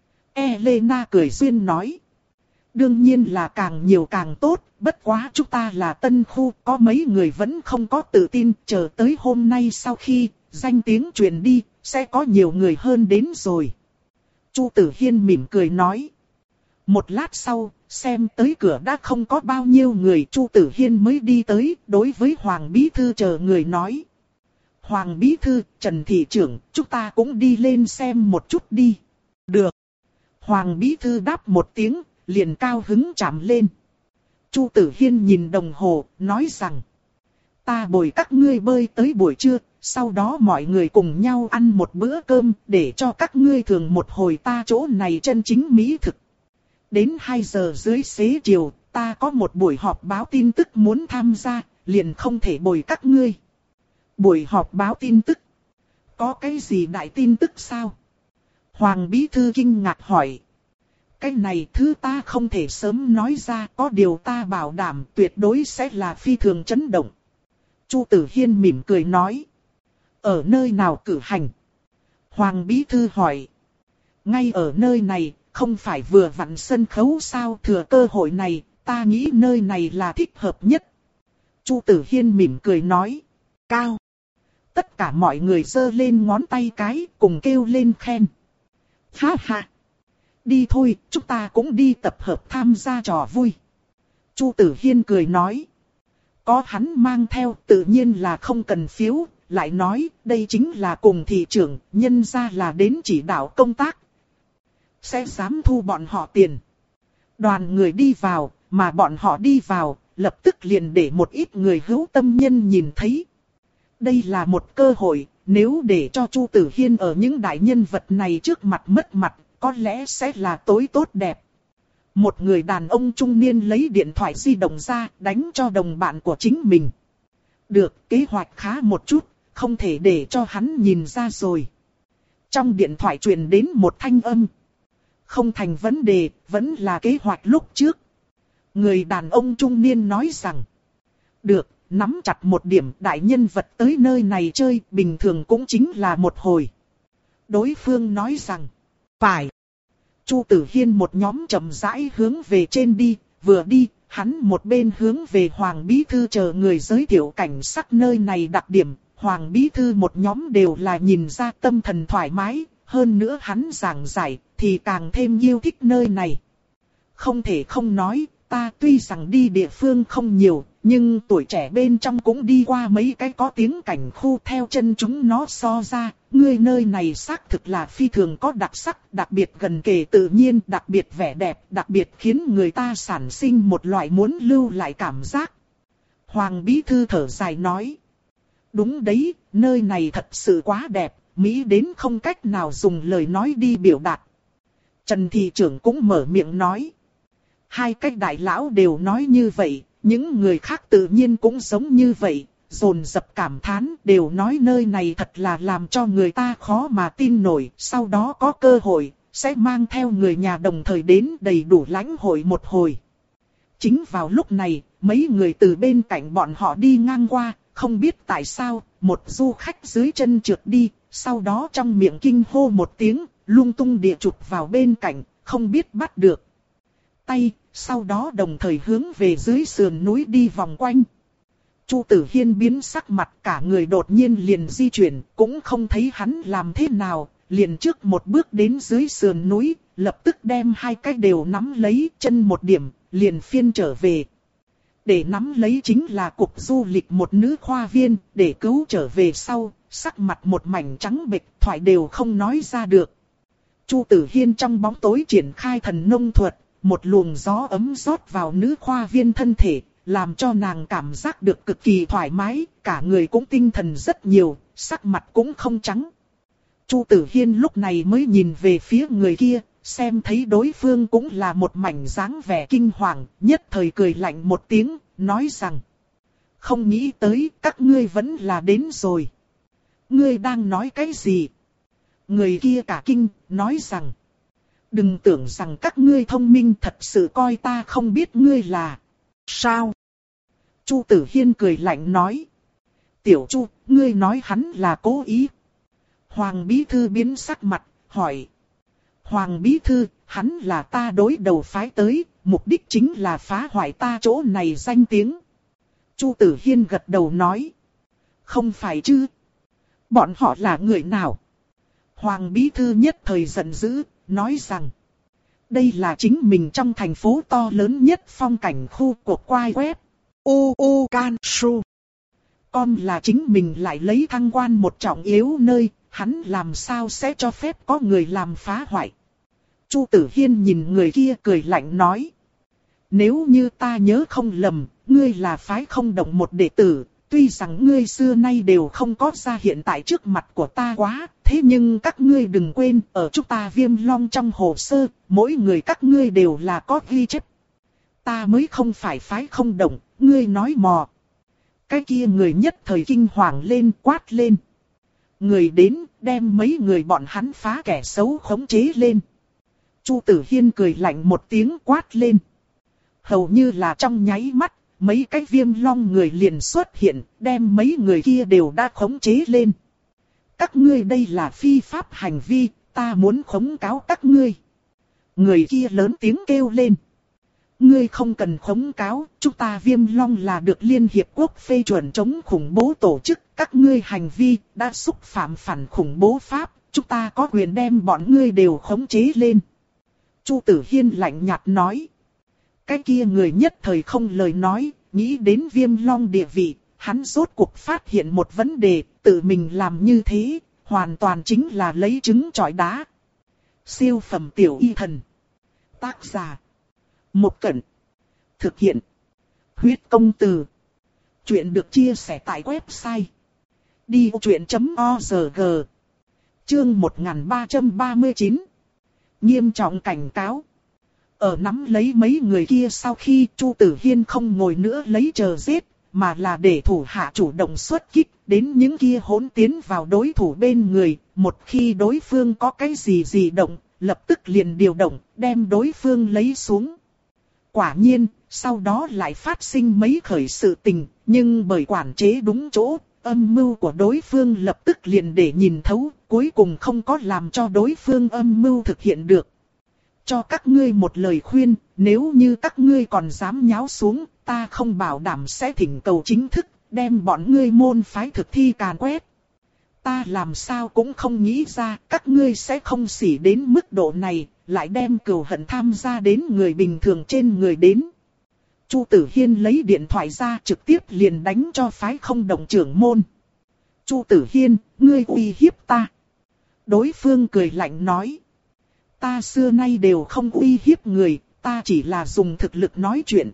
A: Elena cười duyên nói, đương nhiên là càng nhiều càng tốt, bất quá chúng ta là tân khu, có mấy người vẫn không có tự tin, chờ tới hôm nay sau khi danh tiếng truyền đi, sẽ có nhiều người hơn đến rồi. Chu Tử Hiên mỉm cười nói. Một lát sau, xem tới cửa đã không có bao nhiêu người, Chu Tử Hiên mới đi tới, đối với Hoàng Bí Thư chờ người nói. Hoàng Bí Thư, Trần Thị Trưởng, chúng ta cũng đi lên xem một chút đi. Được. Hoàng Bí Thư đáp một tiếng, liền cao hứng chạm lên. Chu Tử Hiên nhìn đồng hồ, nói rằng. Ta bồi các ngươi bơi tới buổi trưa, sau đó mọi người cùng nhau ăn một bữa cơm, để cho các ngươi thường một hồi ta chỗ này chân chính mỹ thực. Đến hai giờ dưới xế chiều, ta có một buổi họp báo tin tức muốn tham gia, liền không thể bồi các ngươi. Buổi họp báo tin tức? Có cái gì đại tin tức sao? Hoàng Bí Thư kinh ngạc hỏi. Cái này thứ ta không thể sớm nói ra, có điều ta bảo đảm tuyệt đối sẽ là phi thường chấn động. Chu Tử Hiên mỉm cười nói. Ở nơi nào cử hành? Hoàng Bí Thư hỏi. Ngay ở nơi này, không phải vừa vặn sân khấu sao, thừa cơ hội này, ta nghĩ nơi này là thích hợp nhất. Chu Tử Hiên mỉm cười nói. Cao. Tất cả mọi người giơ lên ngón tay cái, cùng kêu lên khen. Ha ha. Đi thôi, chúng ta cũng đi tập hợp tham gia trò vui. Chu Tử Hiên cười nói. Có hắn mang theo tự nhiên là không cần phiếu, lại nói đây chính là cùng thị trưởng, nhân ra là đến chỉ đạo công tác. Sẽ dám thu bọn họ tiền. Đoàn người đi vào, mà bọn họ đi vào, lập tức liền để một ít người hữu tâm nhân nhìn thấy. Đây là một cơ hội, nếu để cho Chu Tử Hiên ở những đại nhân vật này trước mặt mất mặt, có lẽ sẽ là tối tốt đẹp. Một người đàn ông trung niên lấy điện thoại di động ra, đánh cho đồng bạn của chính mình. Được, kế hoạch khá một chút, không thể để cho hắn nhìn ra rồi. Trong điện thoại truyền đến một thanh âm. Không thành vấn đề, vẫn là kế hoạch lúc trước. Người đàn ông trung niên nói rằng. Được, nắm chặt một điểm, đại nhân vật tới nơi này chơi, bình thường cũng chính là một hồi. Đối phương nói rằng. Phải. Chu Tử Hiên một nhóm chậm rãi hướng về trên đi, vừa đi, hắn một bên hướng về Hoàng Bí Thư chờ người giới thiệu cảnh sắc nơi này đặc điểm. Hoàng Bí Thư một nhóm đều là nhìn ra tâm thần thoải mái, hơn nữa hắn giảng giải, thì càng thêm yêu thích nơi này. Không thể không nói, ta tuy rằng đi địa phương không nhiều, nhưng tuổi trẻ bên trong cũng đi qua mấy cái có tiếng cảnh khu, theo chân chúng nó so ra, ngươi nơi này xác thực là phi thường có đặc sắc, đặc biệt gần kề tự nhiên, đặc biệt vẻ đẹp, đặc biệt khiến người ta sản sinh một loại muốn lưu lại cảm giác. Hoàng Bí Thư thở dài nói. Đúng đấy, nơi này thật sự quá đẹp, mỹ đến không cách nào dùng lời nói đi biểu đạt. Trần Thị Trưởng cũng mở miệng nói. Hai cái đại lão đều nói như vậy, những người khác tự nhiên cũng giống như vậy, dồn dập cảm thán, đều nói nơi này thật là làm cho người ta khó mà tin nổi, sau đó có cơ hội, sẽ mang theo người nhà đồng thời đến đầy đủ lãnh hội một hồi. Chính vào lúc này, mấy người từ bên cạnh bọn họ đi ngang qua, không biết tại sao, một du khách dưới chân trượt đi, sau đó trong miệng kinh hô một tiếng, lung tung địa chụp vào bên cạnh, không biết bắt được tay, sau đó đồng thời hướng về dưới sườn núi đi vòng quanh. Chu Tử Hiên biến sắc mặt, cả người đột nhiên liền di chuyển, cũng không thấy hắn làm thế nào, liền trước một bước đến dưới sườn núi, lập tức đem hai cái đều nắm lấy, chân một điểm, liền phiên trở về. Để nắm lấy chính là cục du lịch một nữ khoa viên, để cứu trở về sau, sắc mặt một mảnh trắng bệch, thoại đều không nói ra được. Chu Tử Hiên trong bóng tối triển khai thần nông thuật, một luồng gió ấm rót vào nữ khoa viên thân thể, làm cho nàng cảm giác được cực kỳ thoải mái, cả người cũng tinh thần rất nhiều, sắc mặt cũng không trắng. Chu Tử Hiên lúc này mới nhìn về phía người kia, xem thấy đối phương cũng là một mảnh dáng vẻ kinh hoàng, nhất thời cười lạnh một tiếng, nói rằng: không nghĩ tới các ngươi vẫn là đến rồi. Ngươi đang nói cái gì? Người kia cả kinh, nói rằng: đừng tưởng rằng các ngươi thông minh, thật sự coi ta không biết ngươi là... Sao? Chu Tử Hiên cười lạnh nói: Tiểu Chu, ngươi nói hắn là cố ý. Hoàng Bí Thư biến sắc mặt, hỏi: Hoàng Bí Thư, hắn là ta đối đầu phái tới, mục đích chính là phá hoại ta chỗ này danh tiếng. Chu Tử Hiên gật đầu nói: không phải chứ? Bọn họ là người nào? Hoàng Bí Thư nhất thời giận dữ, nói rằng: đây là chính mình trong thành phố to lớn nhất phong cảnh khu của quai web. U U Can Su. Com là chính mình lại lấy thăng quan một trọng yếu nơi, hắn làm sao sẽ cho phép có người làm phá hoại. Chu Tử Hiên nhìn người kia cười lạnh nói: nếu như ta nhớ không lầm, ngươi là phái không động một đệ tử, tuy rằng ngươi xưa nay đều không có ra hiện tại trước mặt của ta quá, thế nhưng các ngươi đừng quên, ở chúng ta Viêm Long trong hồ sơ, mỗi người các ngươi đều là có ghi chép. Ta mới không phải phái không động, ngươi nói mò. Cái kia người nhất thời kinh hoàng lên, quát lên. Người đến, đem mấy người bọn hắn phá kẻ xấu khống chế lên. Chu Tử Hiên cười lạnh một tiếng, quát lên. Hầu như là trong nháy mắt, mấy cái Viêm Long người liền xuất hiện, đem mấy người kia đều đã khống chế lên. Các ngươi đây là phi pháp hành vi, ta muốn khống cáo các ngươi. Người kia lớn tiếng kêu lên. Ngươi không cần khống cáo, chúng ta Viêm Long là được Liên Hiệp Quốc phê chuẩn chống khủng bố tổ chức. Các ngươi hành vi đã xúc phạm phản khủng bố pháp, chúng ta có quyền đem bọn ngươi đều khống chế lên. Chu Tử Hiên lạnh nhạt nói. Cái kia người nhất thời không lời nói, nghĩ đến Viêm Long địa vị, hắn rốt cuộc phát hiện một vấn đề, tự mình làm như thế, hoàn toàn chính là lấy trứng chọi đá. Siêu phẩm tiểu y thần. Tác giả: Một Cẩn. Thực hiện: Huyết Công Từ. Chuyện được chia sẻ tại website đi vô chuyện chấm org. Chương một nghìn ba trăm ba mươi chín. Nghiêm trọng cảnh cáo. Ở nắm lấy mấy người kia sau khi Chu Tử Hiên không ngồi nữa lấy chờ giết, mà là để thủ hạ chủ động xuất kích, đến những kia hỗn tiến vào đối thủ bên người, một khi đối phương có cái gì gì động, lập tức liền điều động, đem đối phương lấy xuống. Quả nhiên, sau đó lại phát sinh mấy khởi sự tình, nhưng bởi quản chế đúng chỗ, âm mưu của đối phương lập tức liền để nhìn thấu, cuối cùng không có làm cho đối phương âm mưu thực hiện được. Cho các ngươi một lời khuyên, nếu như các ngươi còn dám nháo xuống, ta không bảo đảm sẽ thỉnh cầu chính thức, đem bọn ngươi môn phái thực thi càn quét. Ta làm sao cũng không nghĩ ra, các ngươi sẽ không xỉ đến mức độ này, lại đem cừu hận tham gia đến người bình thường trên người đến. Chu Tử Hiên lấy điện thoại ra trực tiếp liền đánh cho phái không động trưởng môn. Chu Tử Hiên, ngươi uy hiếp ta. Đối phương cười lạnh nói. Ta xưa nay đều không uy hiếp người, ta chỉ là dùng thực lực nói chuyện.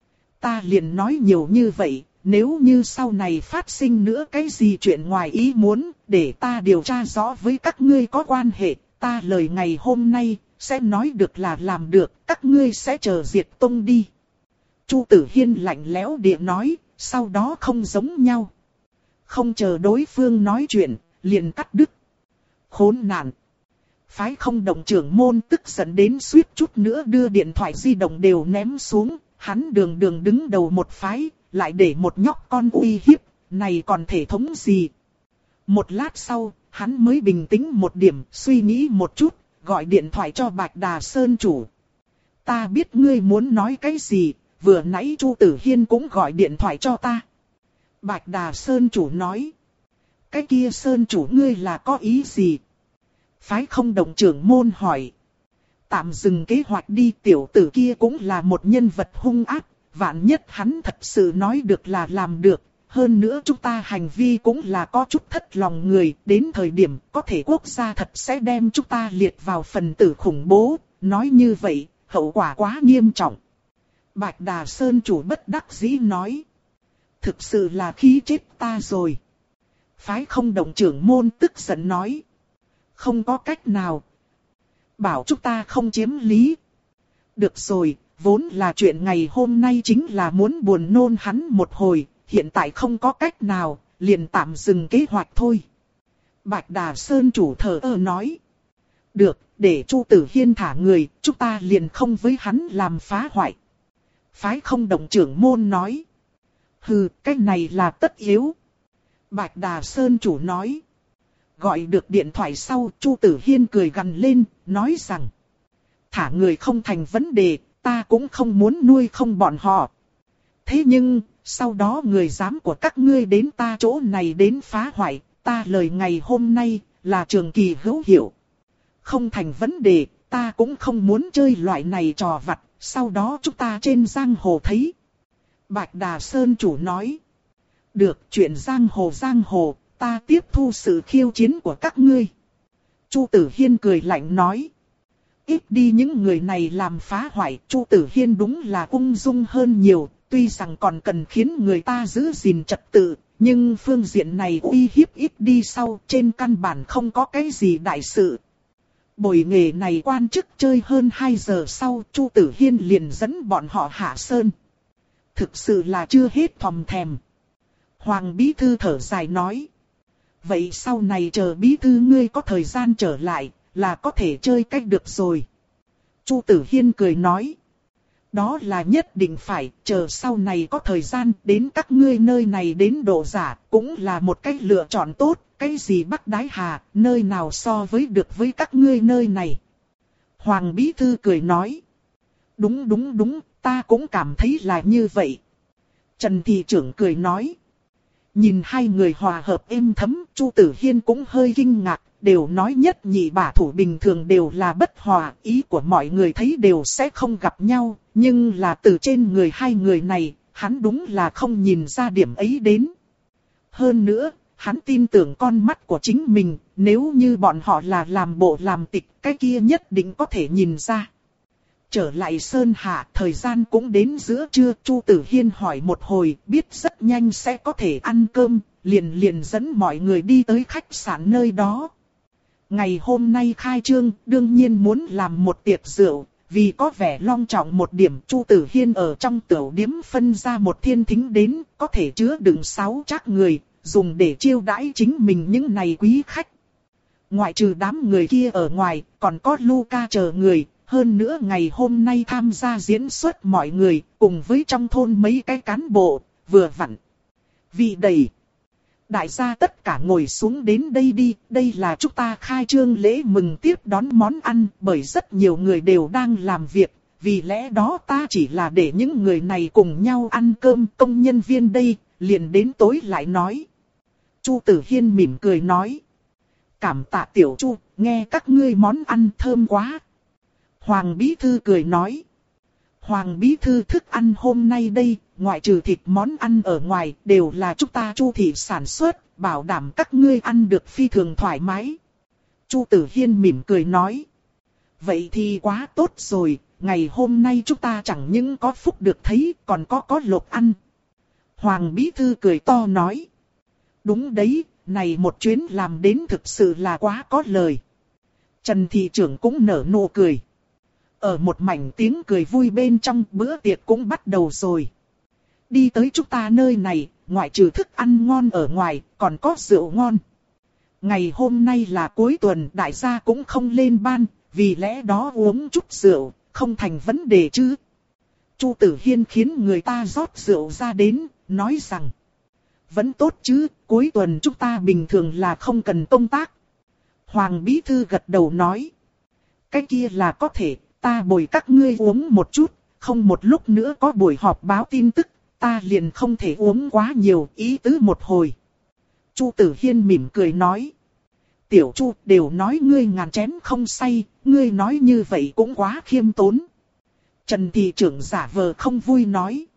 A: Ta liền nói nhiều như vậy, nếu như sau này phát sinh nữa cái gì chuyện ngoài ý muốn, để ta điều tra rõ với các ngươi có quan hệ, ta lời ngày hôm nay, sẽ nói được là làm được, các ngươi sẽ chờ diệt tông đi. Chu Tử Hiên lạnh lẽo địa nói, sau đó không giống nhau. Không chờ đối phương nói chuyện, liền cắt đứt. Khốn nạn. Phái không động trưởng môn tức giận đến suýt chút nữa đưa điện thoại di động đều ném xuống, Hắn đường đường đứng đầu một phái, lại để một nhóc con uy hiếp, này còn thể thống gì? Một lát sau, hắn mới bình tĩnh một điểm, suy nghĩ một chút, gọi điện thoại cho Bạch Đà Sơn chủ. Ta biết ngươi muốn nói cái gì, vừa nãy Chu Tử Hiên cũng gọi điện thoại cho ta. Bạch Đà Sơn chủ nói. Cái kia Sơn chủ ngươi là có ý gì? Phái không động trưởng môn hỏi. Tạm dừng kế hoạch đi, tiểu tử kia cũng là một nhân vật hung ác, vạn nhất hắn thật sự nói được là làm được. Hơn nữa chúng ta hành vi cũng là có chút thất lòng người, đến thời điểm có thể quốc gia thật sẽ đem chúng ta liệt vào phần tử khủng bố, nói như vậy, hậu quả quá nghiêm trọng. Bạch Đà Sơn chủ bất đắc dĩ nói. Thực sự là khí chết ta rồi. Phái không động trưởng môn tức giận nói. Không có cách nào. Bảo chúng ta không chiếm lý. Được rồi, vốn là chuyện ngày hôm nay chính là muốn buồn nôn hắn một hồi, hiện tại không có cách nào, liền tạm dừng kế hoạch thôi. Bạch Đà Sơn chủ thờ ơ nói. Được, để Chu Tử Hiên thả người, chúng ta liền không với hắn làm phá hoại. Phái không động trưởng môn nói. Hừ, cái này là tất yếu. Bạch Đà Sơn chủ nói. Gọi được điện thoại sau, Chu Tử Hiên cười gằn lên, nói rằng. Thả người không thành vấn đề, ta cũng không muốn nuôi không bọn họ. Thế nhưng, sau đó người dám của các ngươi đến ta chỗ này đến phá hoại, ta lời ngày hôm nay là trường kỳ hữu hiệu. Không thành vấn đề, ta cũng không muốn chơi loại này trò vặt, sau đó chúng ta trên giang hồ thấy. Bạch Đà Sơn chủ nói. Được, chuyện giang hồ giang hồ, ta tiếp thu sự khiêu chiến của các ngươi. Chu Tử Hiên cười lạnh nói. Ít đi những người này làm phá hoại, Chu Tử Hiên đúng là ung dung hơn nhiều, tuy rằng còn cần khiến người ta giữ gìn trật tự, nhưng phương diện này uy hiếp ít đi sau, trên căn bản không có cái gì đại sự. Bồi nghề này quan chức chơi hơn hai giờ sau, Chu Tử Hiên liền dẫn bọn họ hạ sơn. Thực sự là chưa hết thòm thèm. Hoàng Bí Thư thở dài nói. Vậy sau này chờ Bí Thư ngươi có thời gian trở lại, là có thể chơi cách được rồi. Chu Tử Hiên cười nói. Đó là nhất định phải, chờ sau này có thời gian đến các ngươi nơi này đến độ giả, cũng là một cách lựa chọn tốt, cái gì Bắc Đái Hà, nơi nào so với được với các ngươi nơi này. Hoàng Bí Thư cười nói. Đúng đúng đúng, ta cũng cảm thấy là như vậy. Trần Thị Trưởng cười nói. Nhìn hai người hòa hợp êm thấm, Chu Tử Hiên cũng hơi kinh ngạc, đều nói nhất nhị bả thủ bình thường đều là bất hòa, ý của mọi người thấy đều sẽ không gặp nhau, nhưng là từ trên người hai người này, hắn đúng là không nhìn ra điểm ấy đến. Hơn nữa, hắn tin tưởng con mắt của chính mình, nếu như bọn họ là làm bộ làm tịch, cái kia nhất định có thể nhìn ra. Trở lại Sơn Hạ, thời gian cũng đến giữa trưa, Chu Tử Hiên hỏi một hồi, biết rất nhanh sẽ có thể ăn cơm, liền liền dẫn mọi người đi tới khách sạn nơi đó. Ngày hôm nay khai trương, đương nhiên muốn làm một tiệc rượu, vì có vẻ long trọng một điểm, Chu Tử Hiên ở trong tiểu điếm phân ra một thiên thính đến, có thể chứa đựng sáu trác người, dùng để chiêu đãi chính mình những này quý khách. Ngoại trừ đám người kia ở ngoài, còn có Luca chờ người. Hơn nữa ngày hôm nay tham gia diễn xuất mọi người, cùng với trong thôn mấy cái cán bộ, vừa vặn. Vị đầy. Đại gia tất cả ngồi xuống đến đây đi, đây là chúng ta khai trương lễ mừng tiếp đón món ăn, bởi rất nhiều người đều đang làm việc, vì lẽ đó ta chỉ là để những người này cùng nhau ăn cơm, công nhân viên đây, liền đến tối lại nói. Chu Tử Hiên mỉm cười nói. Cảm tạ tiểu Chu, nghe các ngươi món ăn thơm quá. Hoàng Bí Thư cười nói. Hoàng Bí Thư thức ăn hôm nay đây, ngoại trừ thịt món ăn ở ngoài, đều là chúng ta Chu thị sản xuất, bảo đảm các ngươi ăn được phi thường thoải mái. Chu Tử Hiên mỉm cười nói. Vậy thì quá tốt rồi, ngày hôm nay chúng ta chẳng những có phúc được thấy, còn có có lộc ăn. Hoàng Bí Thư cười to nói. Đúng đấy, này một chuyến làm đến thực sự là quá có lời. Trần Thị Trưởng cũng nở nụ cười. Ở một mảnh tiếng cười vui bên trong, bữa tiệc cũng bắt đầu rồi. Đi tới chúng ta nơi này, ngoại trừ thức ăn ngon ở ngoài, còn có rượu ngon. Ngày hôm nay là cuối tuần, đại gia cũng không lên ban, vì lẽ đó uống chút rượu, không thành vấn đề chứ. Chu Tử Hiên khiến người ta rót rượu ra đến, nói rằng. Vẫn tốt chứ, cuối tuần chúng ta bình thường là không cần công tác. Hoàng Bí Thư gật đầu nói. Cái kia là có thể, ta bồi các ngươi uống một chút, không một lúc nữa có buổi họp báo tin tức, ta liền không thể uống quá nhiều, ý tứ một hồi. Chu Tử Hiên mỉm cười nói. Tiểu Chu đều nói ngươi ngàn chén không say, ngươi nói như vậy cũng quá khiêm tốn. Trần thị trưởng giả vờ không vui nói.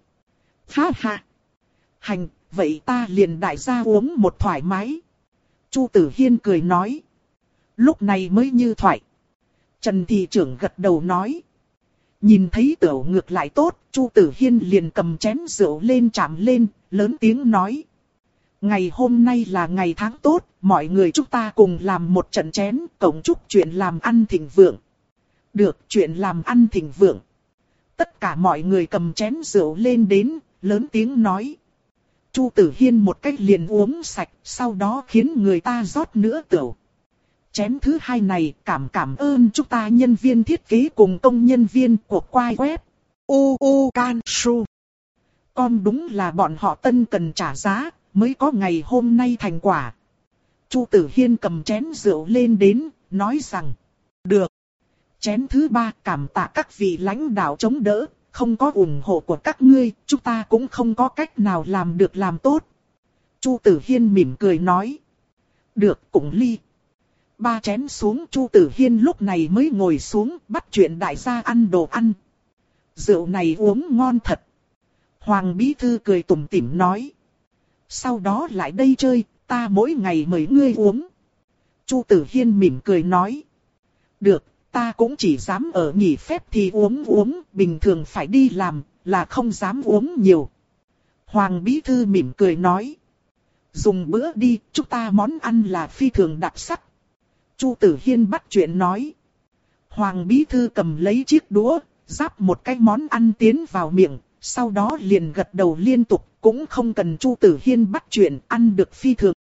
A: Ha ha. Hành, vậy ta liền đại gia uống một thoải mái. Chu Tử Hiên cười nói. Lúc này mới như thoại. Trần thị trưởng gật đầu nói. Nhìn thấy tửu ngược lại tốt, Chu Tử Hiên liền cầm chén rượu lên chạm lên, lớn tiếng nói. Ngày hôm nay là ngày tháng tốt, mọi người chúng ta cùng làm một trận chén, cộng chúc chuyện làm ăn thịnh vượng. Được, chuyện làm ăn thịnh vượng. Tất cả mọi người cầm chén rượu lên đến, lớn tiếng nói. Chu Tử Hiên một cách liền uống sạch, sau đó khiến người ta rót nữa tửu. Chén thứ hai này cảm cảm ơn chúng ta nhân viên thiết kế cùng công nhân viên của quai web. U U Can Su. Con đúng là bọn họ tân cần trả giá, mới có ngày hôm nay thành quả. Chu Tử Hiên cầm chén rượu lên đến, nói rằng. Được. Chén thứ ba cảm tạ các vị lãnh đạo chống đỡ, không có ủng hộ của các ngươi, chúng ta cũng không có cách nào làm được làm tốt. Chu Tử Hiên mỉm cười nói. Được, cũng ly. Ba chén xuống, Chu Tử Hiên lúc này mới ngồi xuống, bắt chuyện đại gia ăn đồ ăn. Rượu này uống ngon thật. Hoàng Bí Thư cười tủm tỉm nói. Sau đó lại đây chơi, ta mỗi ngày mời ngươi uống. Chu Tử Hiên mỉm cười nói. Được, ta cũng chỉ dám ở nghỉ phép thì uống uống, bình thường phải đi làm, là không dám uống nhiều. Hoàng Bí Thư mỉm cười nói. Dùng bữa đi, chúng ta món ăn là phi thường đặc sắc. Chu Tử Hiên bắt chuyện nói. Hoàng Bí Thư cầm lấy chiếc đũa, ráp một cái món ăn tiến vào miệng, sau đó liền gật đầu liên tục, cũng không cần Chu Tử Hiên bắt chuyện, ăn được phi thường.